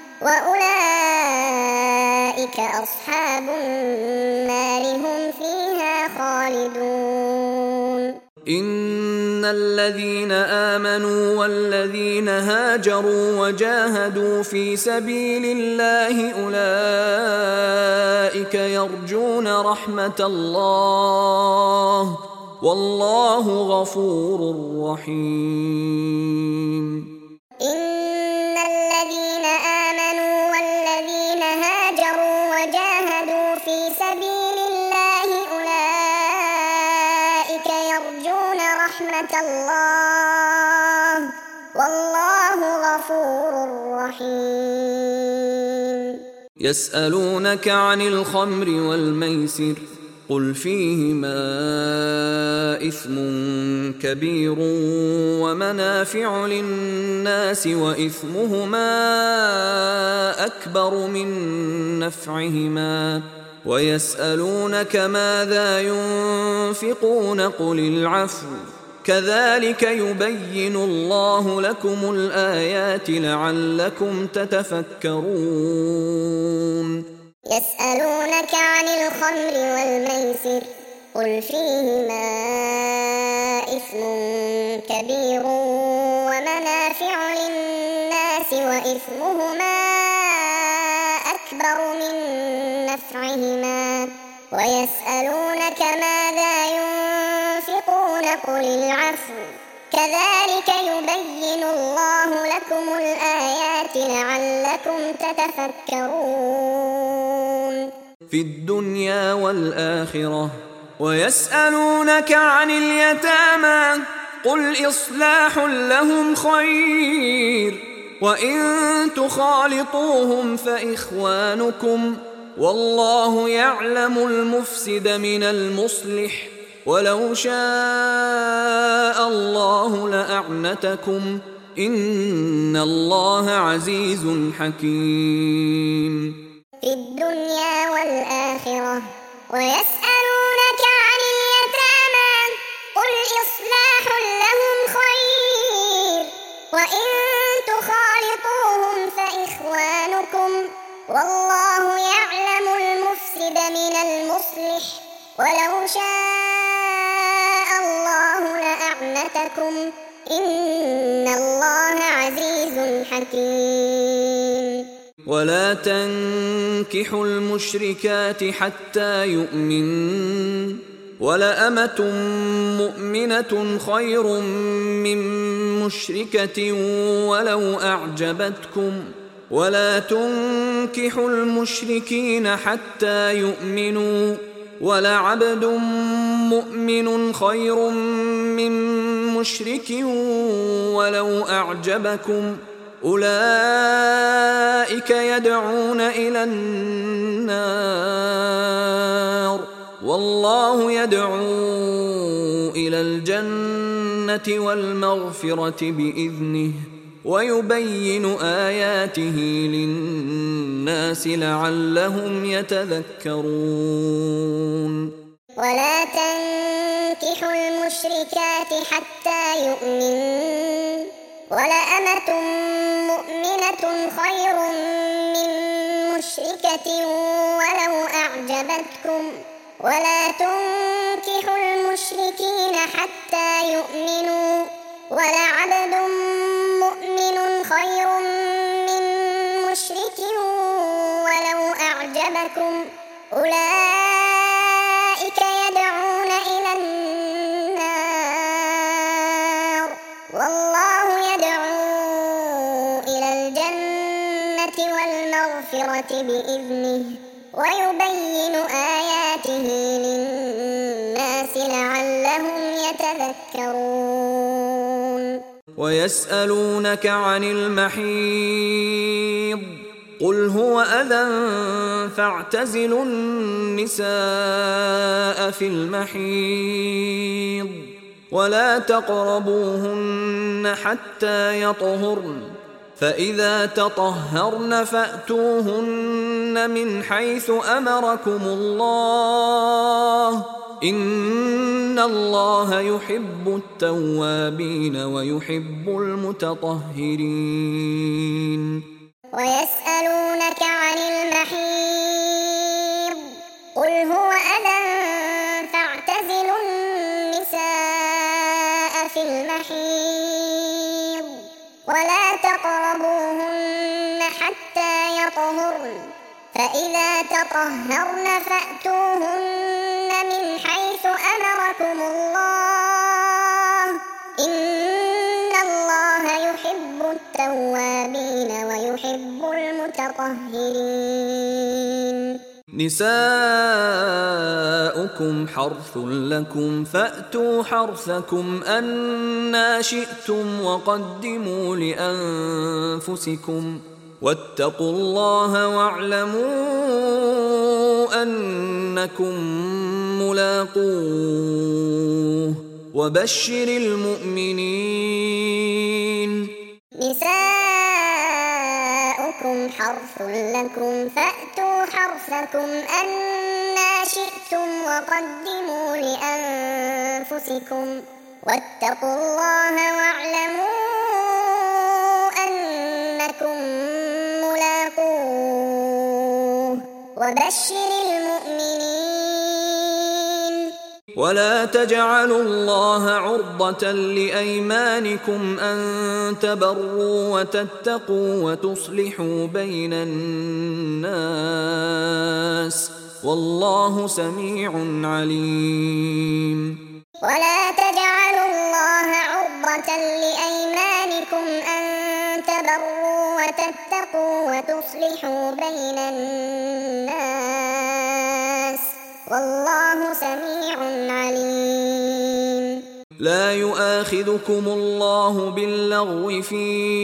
وأولئك أصحاب النار هم فيها خالدون. إن الذين آمنوا والذين هاجروا وجاهدوا في سبيل الله أولئك يرجون رحمة الله والله غفور رحيم. إن الذين آمنوا والذين هاجروا وجاهدوا في سبيل الله أولئك يرجون رحمة الله والله غفور رحيم. يسألونك عن الخمر والميسر قل فيهما إثم كبير ومنافع للناس وإثمهما أكبر من نفعهما ويسألونك ماذا ينفقون قل العفو كذلك يبين الله لكم الآيات لعلكم تتفكرون. يسألونك عن الخمر والميسر قل فيهما إثم كبير ومنافع للناس وإثمهما أكبر من نفعهما ويسألونك ماذا ينفقون قل العفو كذلك يبين الله لكم الآيات لعلكم تتفكرون. في الدنيا والآخرة ويسألونك عن اليتامى قل إصلاح لهم خير وإن تخالطوهم فإخوانكم والله يعلم المفسد من المصلح ولو شاء الله لأعنتكم إن الله عزيز حكيم. في الدنيا والآخرة ويسألونك عن اليتامى قل إصلاح لهم خير وإن تخالطوهم فإخوانكم والله يعلم المفسد من المصلح ولو شاء الله لأعنتكم إن الله عزيز حكيم. ولا تنكحوا المشركات حتى يؤمنوا ولأمة مؤمنة خير من مشركة ولو أعجبتكم ولا تنكحوا المشركين حتى يؤمنوا ولعبد مؤمن خير من مشرك ولو أعجبكم أولئك يدعون إلى النار والله يدعو إلى الجنة والمغفرة بإذنه ويبين آياته للناس لعلهم يتذكرون. ولا تنكحوا المشركات حتى يؤمنوا ولأمة مؤمنة خير من مشركة ولو أعجبتكم ولا تنكحوا المشركين حتى يؤمنوا ولعبد مؤمن خير من مشرك ولو أعجبكم أولئك يدعون إلى النار والله يدعو إلى الجنة والمغفرة بإذنه ويبين آياته للناس لعلهم يتذكرون. ويسألونك عن المحيض قل هو أذى فاعتزلوا النساء في المحيض ولا تقربوهن حتى يطهرن فإذا تطهرن فأتوهن من حيث أمركم الله إن الله يحب التوابين ويحب المتطهرين. ويسألونك عن المحيض قل هو أذى فاعتزلوا النساء في المحيض ولا تقربوهن حتى يطهرن فإذا تطهرن فأتوهن من حيث أمركم الله إن الله يحب التوابين ويحب المتطهرين. نساؤكم حرث لكم فأتوا حرثكم أنى شئتم وقدموا لأنفسكم واتقوا الله واعلموا أنكم ملاقوه وبشر المؤمنين. نساؤكم حرث لكم فأتوا حرثكم أنى شئتم وقدموا لأنفسكم واتقوا الله واعلموا أنكم ملاقوه وبشر المؤمنين. ولا تجعلوا الله عرضة لأيمانكم أن تبروا وتتقوا وتصلحوا بين الناس والله سميع عليم. ولا تجعلوا الله عرضة لأيمانكم أن تبروا وتتقوا وتصلحوا بين الناس والله سميع عليم. لا يؤاخذكم الله باللغو في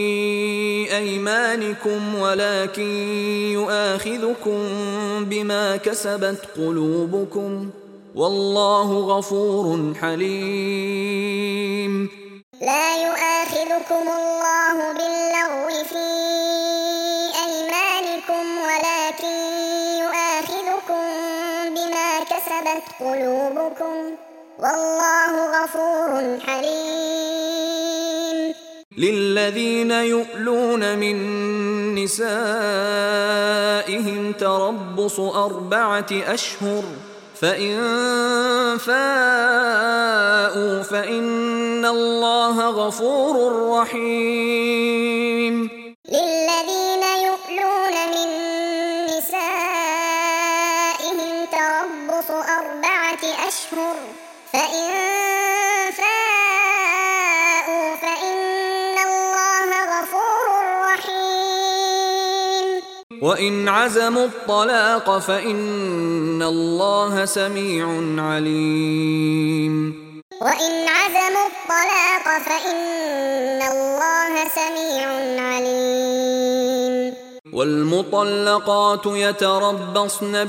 أيمانكم ولكن يؤاخذكم بما كسبت قلوبكم والله غفور حليم. لا يؤاخذكم الله باللغو في أيمانكم ولكن يؤاخذكم بما كسبت قلوبكم والله غفور حليم. للذين يؤلون من نسائهم تربص 4 أشهر فإن فاءوا فإن الله غفور رحيم. للذين يؤلون من نسائهم تربص 4 أشهر فإن فاءوا فإن الله غفور رحيم. وإن عزموا الطلاق فإن الله سميع عليم. وإن عزموا الطلاق فإن الله سميع عليم. والمطلقات يتربصن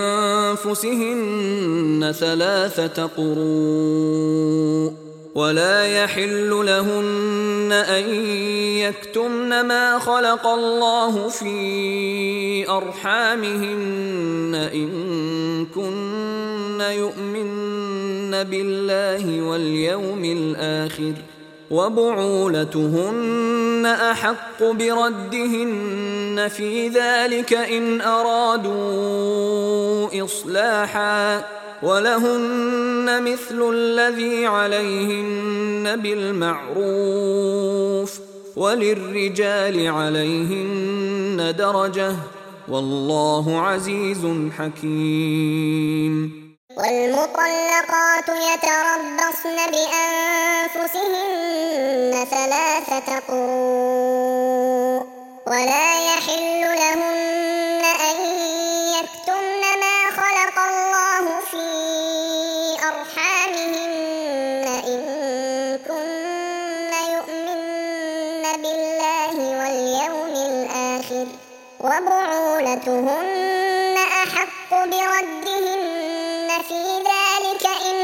بأنفسهن 3 قروء ولا يحل لهن أن يكتمن ما خلق الله في أرحامهن إن كن يؤمن بالله واليوم الآخر وبعولتهن أحق بردهن في ذلك إن أرادوا إصلاحا ولهن مثل الذي عليهن بالمعروف وللرجال عليهن درجة والله عزيز حكيم. والمطلقات يتربصن بأنفسهن 3 قروء ولا يحل لهن أن يكتمن ما خلق الله في أرحامهن إن كن يؤمن بالله واليوم الآخر وبعولتهن أحق بردهن في ذلك إن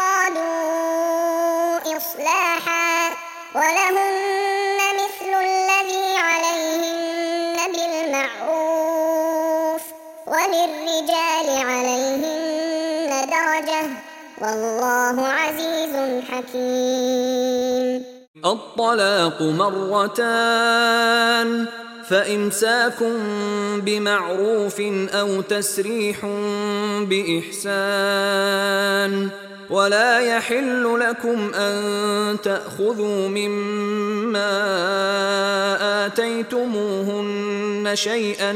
أرادوا إصلاحا ولهن مثل الذي عليهن بالمعروف وللرجال عليهن درجة والله عزيز حكيم. الطلاق 2 فإمساك بمعروف أو تسريح بإحسان ولا يحل لكم أن تأخذوا مما آتيتموهن شيئا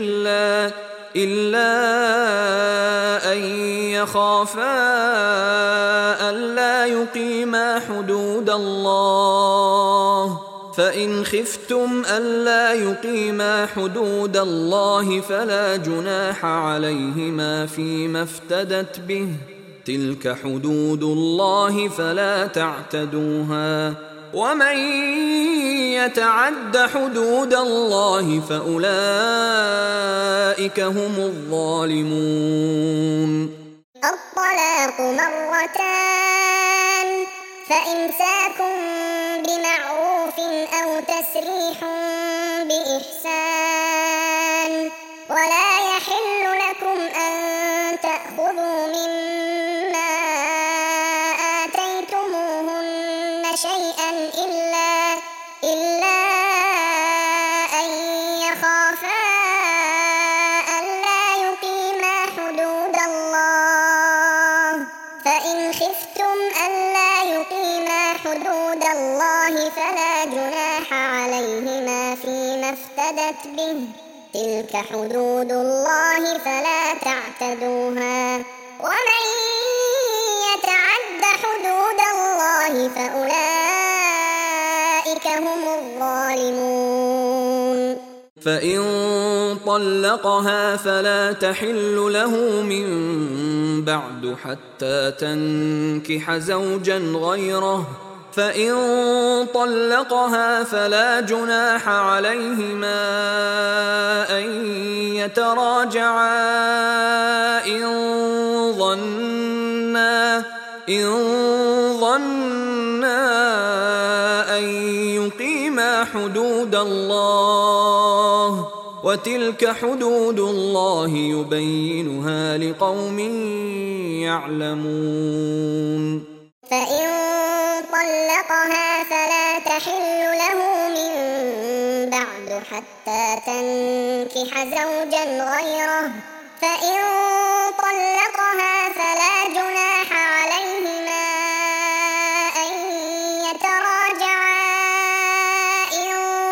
إلا أن يخافا ألا يقيما حدود الله، فإن خفتم ألا يقيما حدود الله فلا جناح عليهما فيما افتدت به، تلك حدود الله فلا تعتدوها، ومن يتعد حدود الله فأولئك هم الظالمون. الطلاق مرتان، فإمساك بمعروف أو تسريح بإحسان، ولا يحل لكم أن تأخذوا مما آتيتموهن شيئا إلا أن يخافا ألا يقيما حدود الله، فإن خفتم ألا يقيما حدود الله فلا جناح عليهما فيما افتدت به، تلك حدود الله فلا تعتدوها، ومن يتعد حدود الله فأولئك هم الظالمون. فإن طلقها فلا تحل له من بعد حتى تنكح زوجا غيره، فإن طلقها فلا جناح عليهما أن يتراجعا إن ظنا أن يقيما حدود الله، وتلك حدود الله يبينها لقوم يعلمون. فإن طلقها فلا تحل له من بعد حتى تنكح زوجا غيره، فإن طلقها فلا جناح عليهما أن يتراجعا إن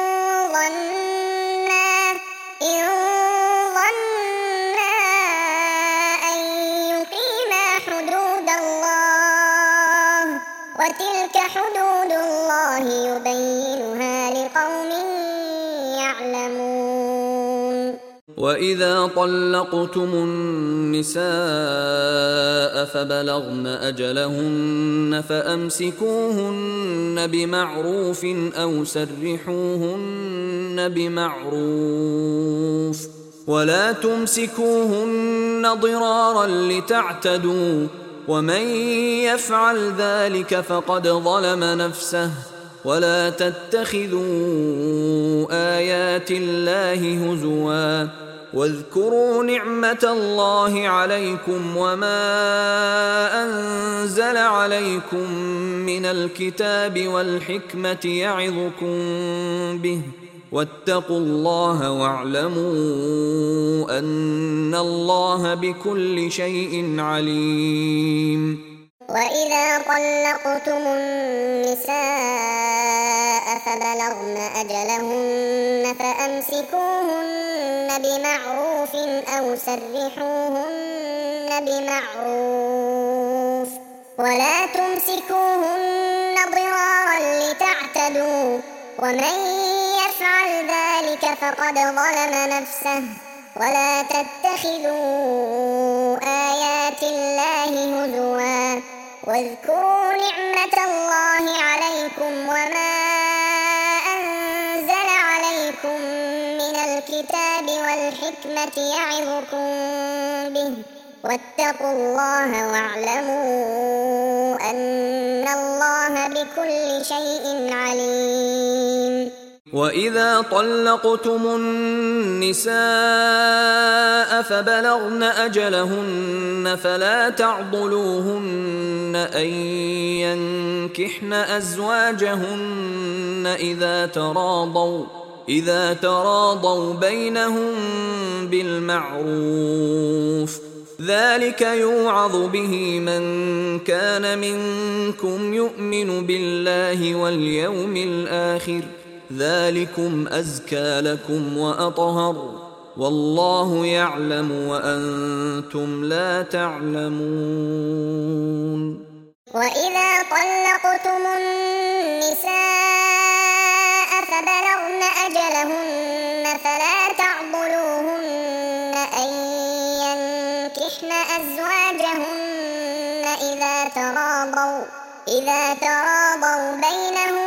ظنا أن يقيما حدود الله، وتلك حدود الله يبينها لقوم يعلمون. وإذا طلقتم النساء فبلغن أجلهن فأمسكوهن بمعروف أو سرحوهن بمعروف، ولا تمسكوهن ضرارا لتعتدوا، ومن يفعل ذلك فقد ظلم نفسه، ولا تتخذوا آيات الله هزوا، واذكروا نعمة الله عليكم وما أنزل عليكم من الكتاب والحكمة يعظكم به، واتقوا الله واعلموا أن الله بكل شيء عليم. وإذا طلقتم النساء فبلغن أجلهن فأمسكوهن بمعروف أو سرحوهن بمعروف، ولا تمسكوهن ضرارا لتعتدوا، ومن يفعل ذلك فقد ظلم نفسه، ولا تتخذوا آيات الله هزوا، واذكروا نعمة الله عليكم وما أنزل عليكم من الكتاب والحكمة يعظكم به، واتقوا الله واعلموا أن الله بكل شيء عليم. وإذا طلقتم النساء فبلغن أجلهن فلا تعضلوهن أن ينكحن أزواجهن إذا تراضوا بينهم بالمعروف، ذلك يوعظ به من كان منكم يؤمن بالله واليوم الآخر، ذلكم أزكى لكم وأطهر والله يعلم وأنتم لا تعلمون. وإذا طلقتم النساء فبلغن أجلهن فلا تعضلوهن أن ينكحن أزواجهن إذا تراضوا بينهم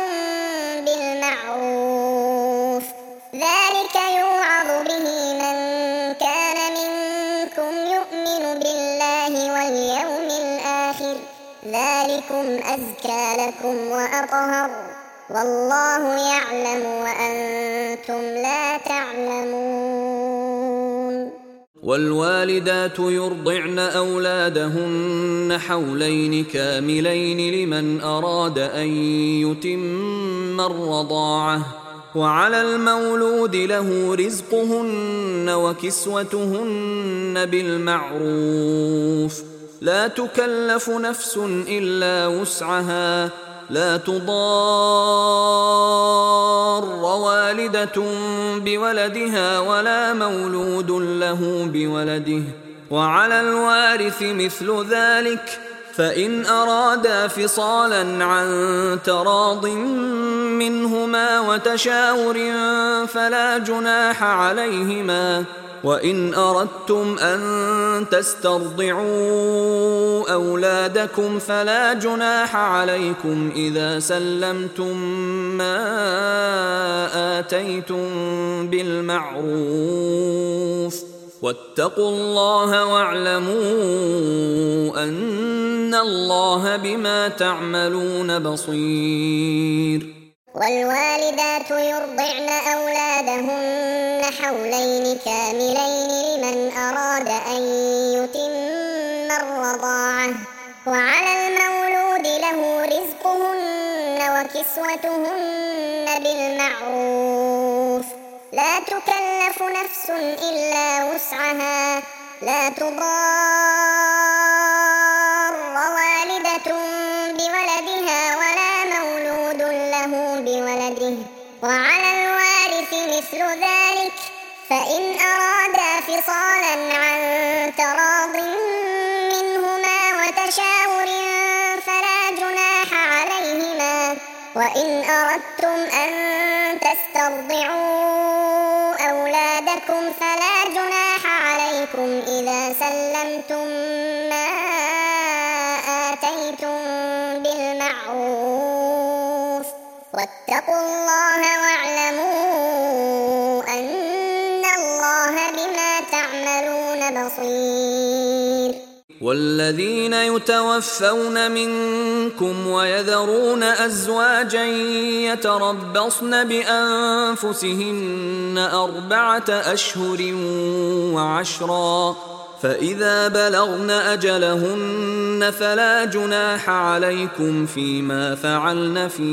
بالمعروف، ذلك يوعظ به من كان منكم يؤمن بالله واليوم الآخر، ذلكم أزكى لكم وأطهر والله يعلم وأنتم لا تعلمون. والوالدات يرضعن أولادهن حولين كاملين لمن أراد أن يتم الرضاعة، وعلى المولود له رزقهن وكسوتهن بالمعروف، لا تكلف نفس إلا وسعها، لا تضار والدة بولدها ولا مولود له بولده، وعلى الوارث مثل ذلك، فإن أرادا فصالا عن تراض منهما وتشاور فلا جناح عليهما، وإن أردتم أن تسترضعوا أولادكم فلا جناح عليكم إذا سلمتم ما آتيتم بالمعروف، واتقوا الله واعلموا أن الله بما تعملون بصير. والوالدات يرضعن أولادهن حولين كاملين لمن أراد أن يتم الرضاعة، وعلى المولود له رزقهن وكسوتهن بالمعروف، لا تكلف نفس إلا وسعها، لا تضار والدة بولدها ولا مولود له بولده، وعلى الوارث مثل ذلك، فإن أرادا فصالا عن تراض منهما وتشاور فلا جناح عليهما، وإن أردتم أن تسترضعوا أولادكم فلا جناح عليكم إذا سلمتم ما آتيتم بالمعروف، واتقوا الله واعلموا أن الله بما تعملون بصير. والذين يتوفون منكم ويذرون أزواجا يتربصن بأنفسهن 4 أشهر و10، فإذا بلغن أجلهن فلا جناح عليكم فيما فعلن في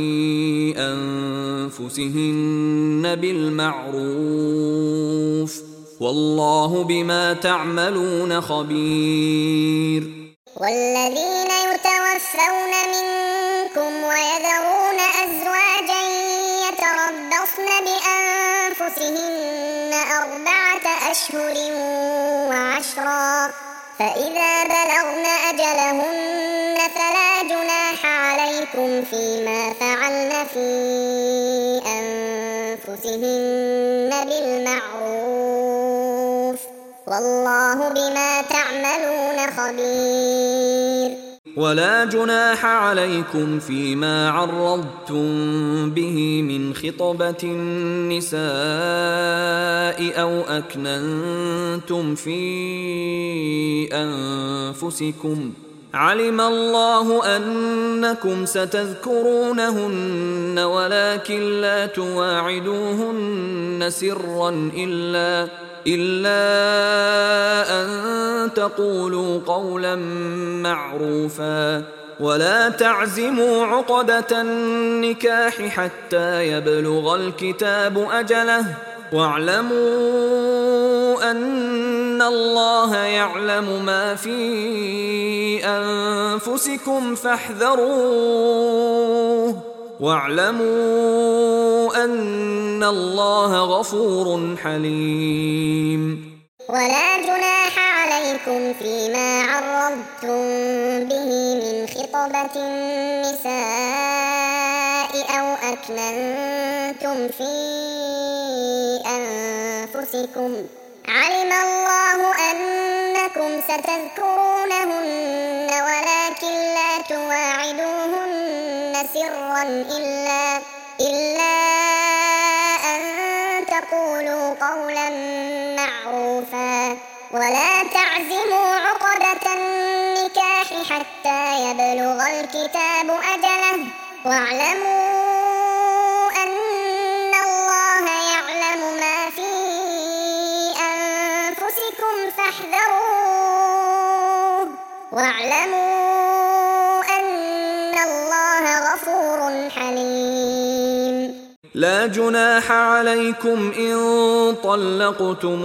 أنفسهن بالمعروف، والله بما تعملون خبير. والذين يتوفون منكم ويذرون أزواجا يتربصن بأنفسهن 4 أشهر و10، فإذا بلغن أجلهن فلا جناح عليكم فيما فعلن في أنفسهن بالمعروف، والله بما تعملون خبير. ولا جناح عليكم فيما عرضتم به من خطبة النساء أو أكننتم في أنفسكم، علم الله أنكم ستذكرونهن ولكن لا تواعدوهن سرا إلا أن تقولوا قولا معروفا، ولا تعزموا عقدة النكاح حتى يبلغ الكتاب أجله، واعلموا أن الله يعلم ما في أنفسكم فاحذروه، واعلموا أن الله غفور حليم. ولا جناح عليكم فيما عرضتم به من خطبة النساء أو أكننتم في أنفسكم، علم الله أنكم ستذكرونهن ولكن لا تواعدوهن سرا إلا أن تقولوا قولا معروفا، ولا تعزموا عقدة النكاح حتى يبلغ الكتاب أجله، واعلموا أن الله يعلم ما في أنفسكم فاحذروه، واعلموا أن الله غفور حليم. لا جناح عليكم إن طلقتم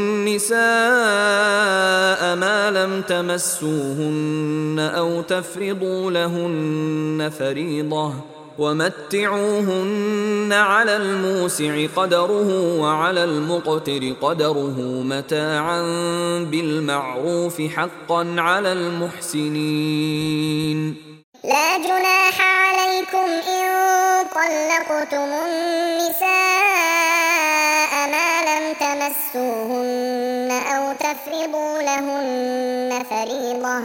النساء ما لم تمسوهن أو تفرضوا لهن فريضة، ومتعوهن على الموسع قدره وعلى المقتر قدره متاعا بالمعروف حقا على المحسنين. لا جناح عليكم إن طلقتم النساء ما لم تمسوهن أو تفرضوا لهن فريضة،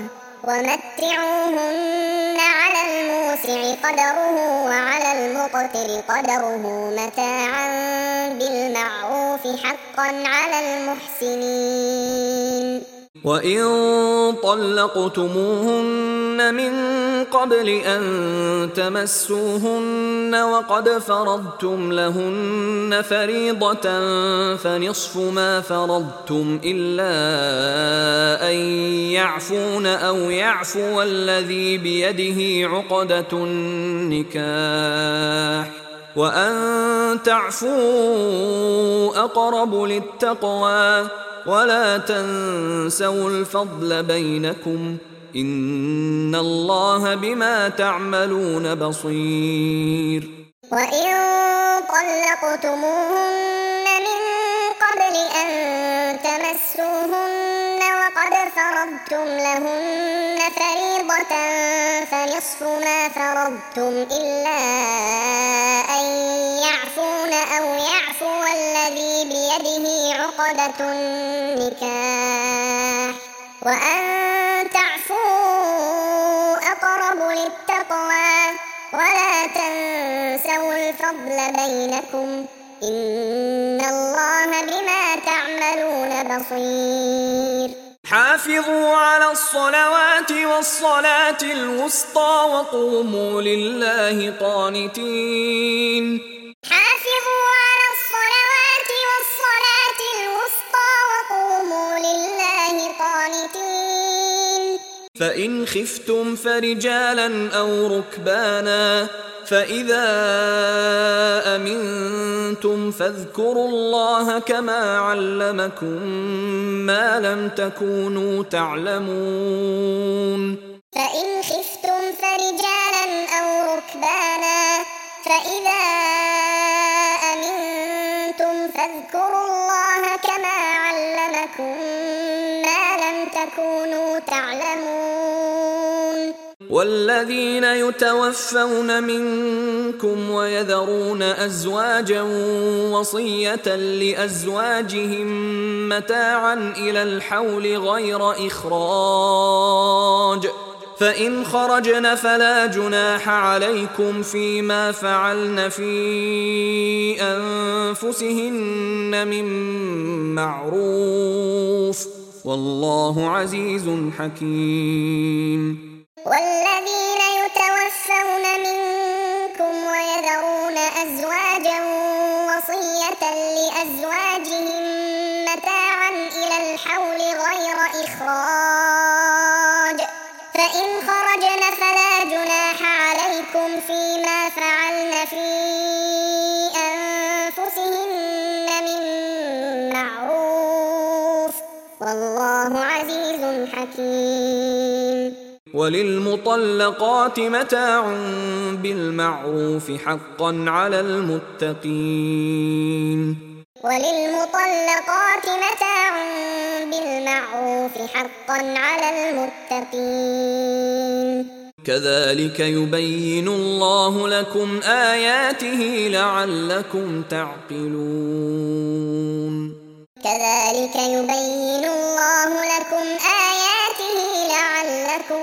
ومتعوهن على الموسع قدره وعلى المقتر قدره متاعا بالمعروف حقا على المحسنين. وإن طلقتموهن من قبل أن تمسوهن وقد فرضتم لهن فريضة فنصف ما فرضتم إلا أن يعفون أو يعفو الذي بيده عقدة النكاح، وأن تعفوا أقرب للتقوى، ولا تنسوا الفضل بينكم إن الله بما تعملون بصير. وإن طلقتموهن من قبل أن تمسوهن وقد فرضتم لهن فريضة فنصف ما فرضتم إلا أن يعفون أو يعفو الذي بيده عقدة النكاح، وأن تعفوا أقرب للتقوى، ولا تنسوا الفضل بينكم إن الله بما تعملون بصير. حافظوا على الصلوات والصلاة الوسطى وقوموا لله قانتين. حافظوا على الصلوات والصلاة الوسطى وقوموا لله قانتين. فإن خفتم فرجالا أو ركبانا، فإذا أمنتم فاذكروا الله كما علمكم ما لم تكونوا تعلمون. فإن خفتم فرجالا أو ركبانا فإذا أمنتم فاذكروا الله كما علمكم ما لم تكونوا تعلمون. والذين يتوفون منكم ويذرون أزواجا وصية لأزواجهم متاعا إلى الحول غير إخراج، فإن خرجن فلا جناح عليكم فيما فعلن في أنفسهن من معروف، والله عزيز حكيم. والذين يتوفون منكم ويذرون أزواجا وصية لأزواجهم متاعا إلى الحول غير إخراج، فإن خرجن فلا جناح عليكم فيما فعلن في أنفسهن من معروف، والله عزيز حكيم. وللمطلقات متاع بالمعروف حقا على المتقين. وللمطلقات متاع بالمعروف حقا على المتقين. كذلك يبين الله لكم آياته لعلكم تعقلون. كذلك يبين الله لكم آياته لعلكم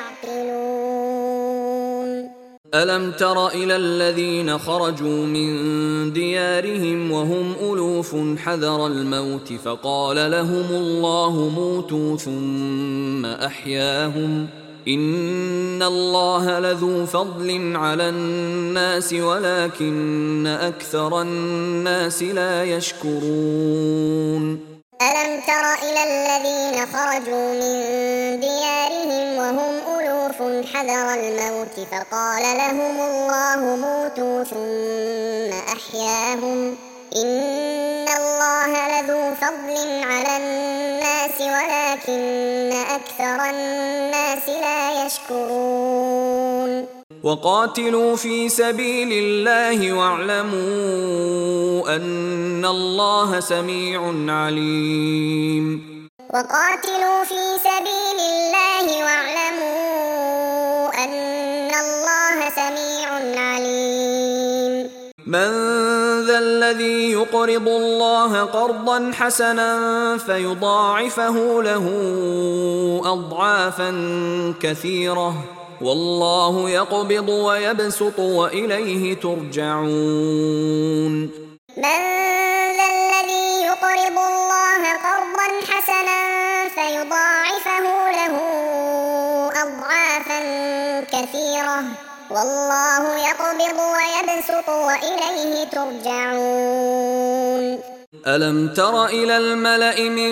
تعقلون. ألم تر إلى الذين خرجوا من ديارهم وهم ألوف حذر الموت فقال لهم الله موتوا ثم أحياهم إن الله لذو فضل على الناس ولكن أكثر الناس لا يشكرون. ألم تر إلى الذين خرجوا من ديارهم وهم ألوف حذر الموت فقال لهم الله موتوا ثم أحياهم إن الله لذو فضل على الناس ولكن أكثر الناس لا يشكرون. وقاتلوا في سبيل الله واعلموا أن الله سميع عليم. وقاتلوا في سبيل الله واعلموا أن الله سميع عليم. من ذا الذي يقرض الله قرضا حسنا فيضاعفه له أضعافا كثيرة والله يقبض ويبسط وإليه ترجعون. من ذا الذي يقرض الله قرضا حسنا فيضاعفه له أضعافا كثيرة والله يقبض ويبسط وإليه ترجعون. ألم تر إلى الملأ من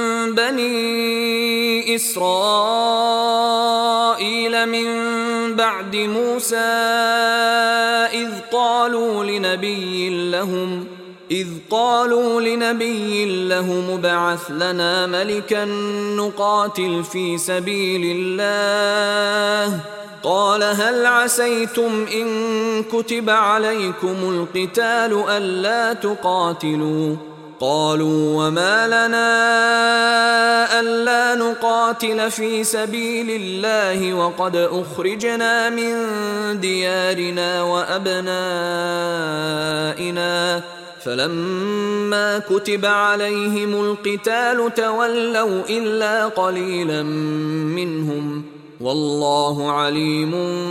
بني إسرائيل من بعد موسى إذ قالوا لنبي لهم ابعث لنا ملكا نقاتل في سبيل الله قال هل عسيتم إن كتب عليكم القتال ألا تقاتلوا قالوا وما لنا ألا نقاتل في سبيل الله وقد أخرجنا من ديارنا وأبنائنا فلما كتب عليهم القتال تولوا إلا قليلا منهم والله عليم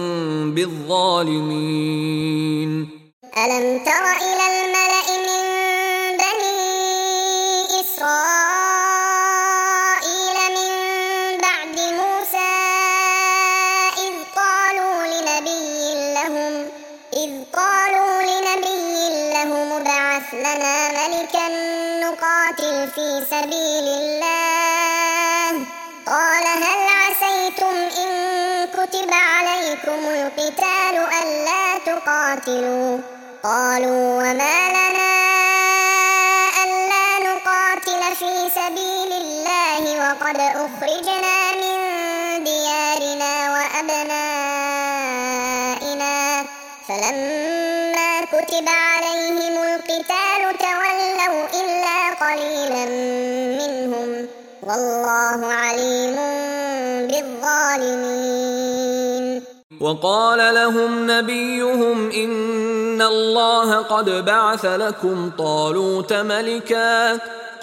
بالظالمين. ألم تر إلى الملأ من بني إسرائيل من بعد موسى إذ قالوا لنبي لهم ابعث لنا ملكا نقاتل في سبيل الله قال هل عسيتم إن كتب عليكم القتال ألا تقاتلوا قالوا وما لنا ألا نقاتل في سبيل الله وقد أخرجنا من ديارنا وأبنائنا فلما كتب عليهم القتال تولوا إلا قليلا منهم والله عليم بالظالمين. وقال لهم نبيهم إن الله قد بعث لكم طالوت ملكا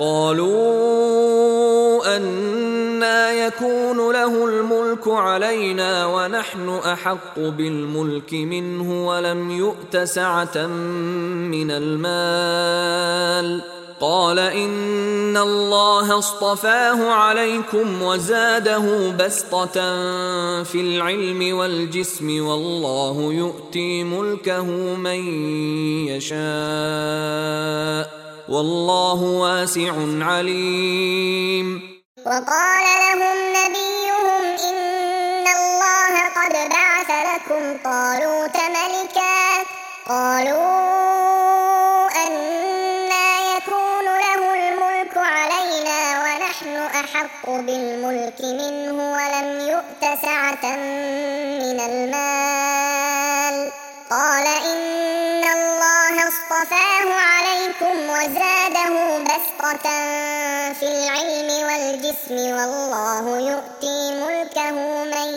قالوا أنى يكون له الملك علينا ونحن أحق بالملك منه ولم يؤت سعة من المال قال إن الله اصطفاه عليكم وزاده بسطة في العلم والجسم والله يؤتي ملكه من يشاء والله واسع عليم. وقال لهم نبيهم إن الله قد بعث لكم طالوت ملكا قالوا أنى يكون له الملك علينا ونحن أحق بالملك منه ولم يؤت سعة من المال. قال إن الله اصطفاه عليكم وزاده بسطة في العلم والجسم والله يؤتي ملكه من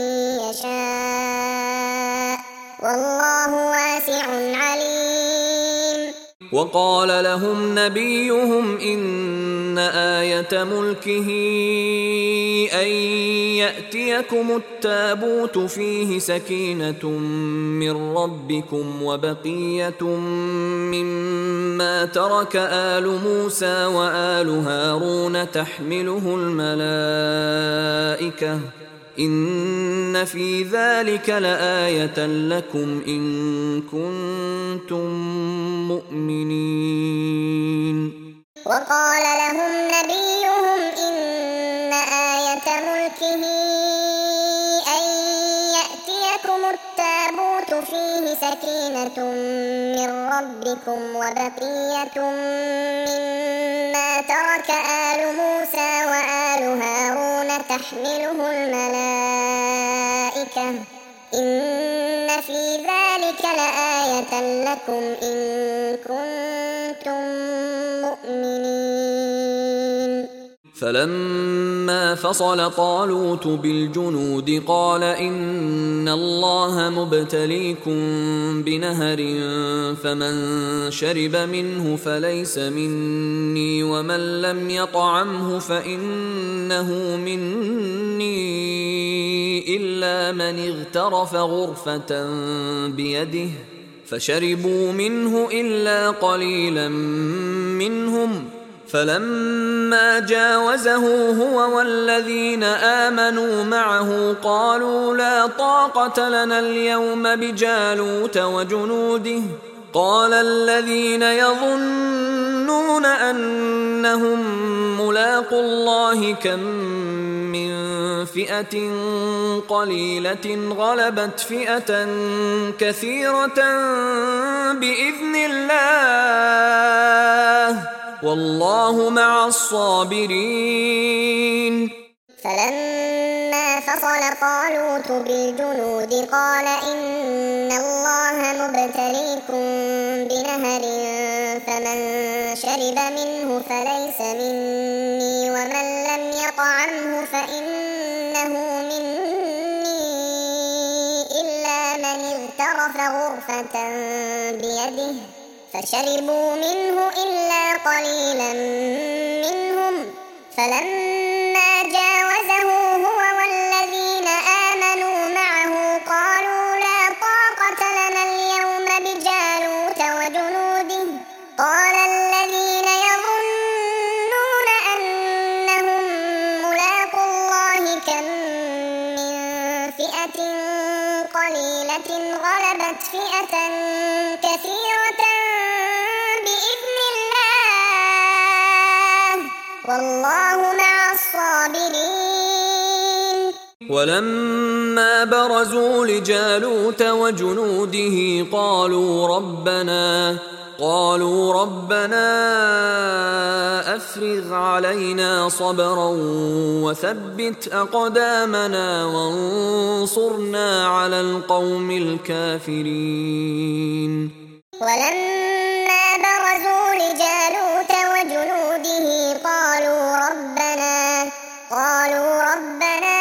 يشاء والله واسع عليم. وقال لهم نبيهم إن آية ملكه أن يأتيكم التابوت فيه سكينة من ربكم وبقية مما ترك آل موسى وآل هارون تحمله الملائكة إن في ذلك لآية لكم إن كنتم مؤمنين. وقال لهم نبيهم إن آية ملكه أن يأتيكم التابوت فيه سكينة من ربكم وبقية مما ترك آل موسى وآل هارون تحمله الملائكة إن في ذلك لآية لكم إن كنتم مؤمنين. فلما فصل طالوت بالجنود قال إن الله مبتليكم بنهر فمن شرب منه فليس مني ومن لم يطعمه فإنه مني إلا من اغترف غرفة بيده فشربوا منه إلا قليلا منهم فلما جاوزه هو والذين آمنوا معه قالوا لا طاقة لنا اليوم بجالوت وجنوده قال الذين يظنون أنهم ملاقو الله كم من فئة قليلة غلبت فئة كثيرة بإذن الله والله مع الصابرين. فلما فصل طالوت بالجنود قال إن الله مبتليكم بنهر فمن شرب منه فليس مني ومن لم يطعمه فإنه مني إلا من اغترف غرفة بيده فشربوا منه إلا قليلا منهم فلما جاوزه هو والذين آمنوا معه قالوا لا طاقة لنا اليوم بجالوت وجنوده قال الذين يظنون أنهم ملاقو الله كم من فئة قليلة غلبت فئة كثيرة بإذن الله والله مع الصابرين. ولما برزوا لجالوت وجنوده قالوا ربنا أفرغ علينا صبرا وثبت أقدامنا وانصرنا على القوم الكافرين. ولما برزوا لجالوت وجنوده قالوا ربنا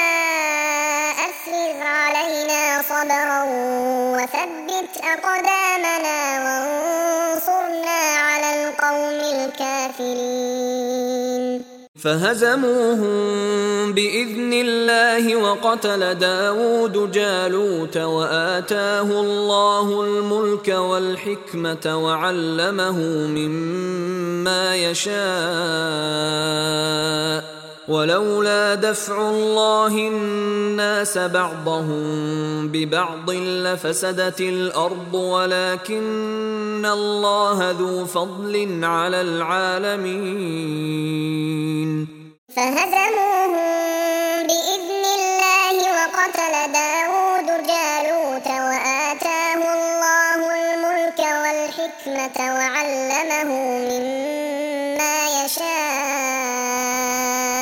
أفرغ علينا صبرا وثبت أقدامنا وانصرنا على القوم الكافرين. فهزموهم بإذن الله وقتل داود جالوت وآتاه الله الملك والحكمة وعلمه مما يشاء ولولا دفع الله الناس بعضهم ببعض لفسدت الأرض ولكن الله ذو فضل على العالمين. فهزموهم بإذن الله وقتل داود جالوت وآتاه الله الملك والحكمة وعلمه مما يشاء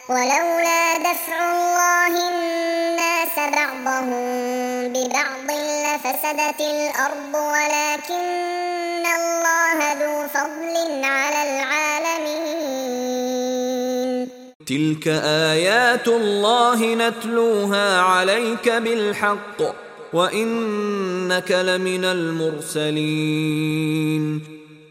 ولولا دفع الله الناس بعضهم ببعض لفسدت الأرض ولكن الله ذو فضل على العالمين. تلك آيات الله نتلوها عليك بالحق وإنك لمن المرسلين.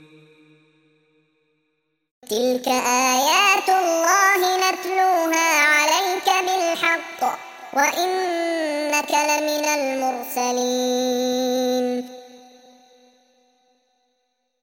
تلك آيات الله نتلوها عليك بالحق وإنك لمن المرسلين.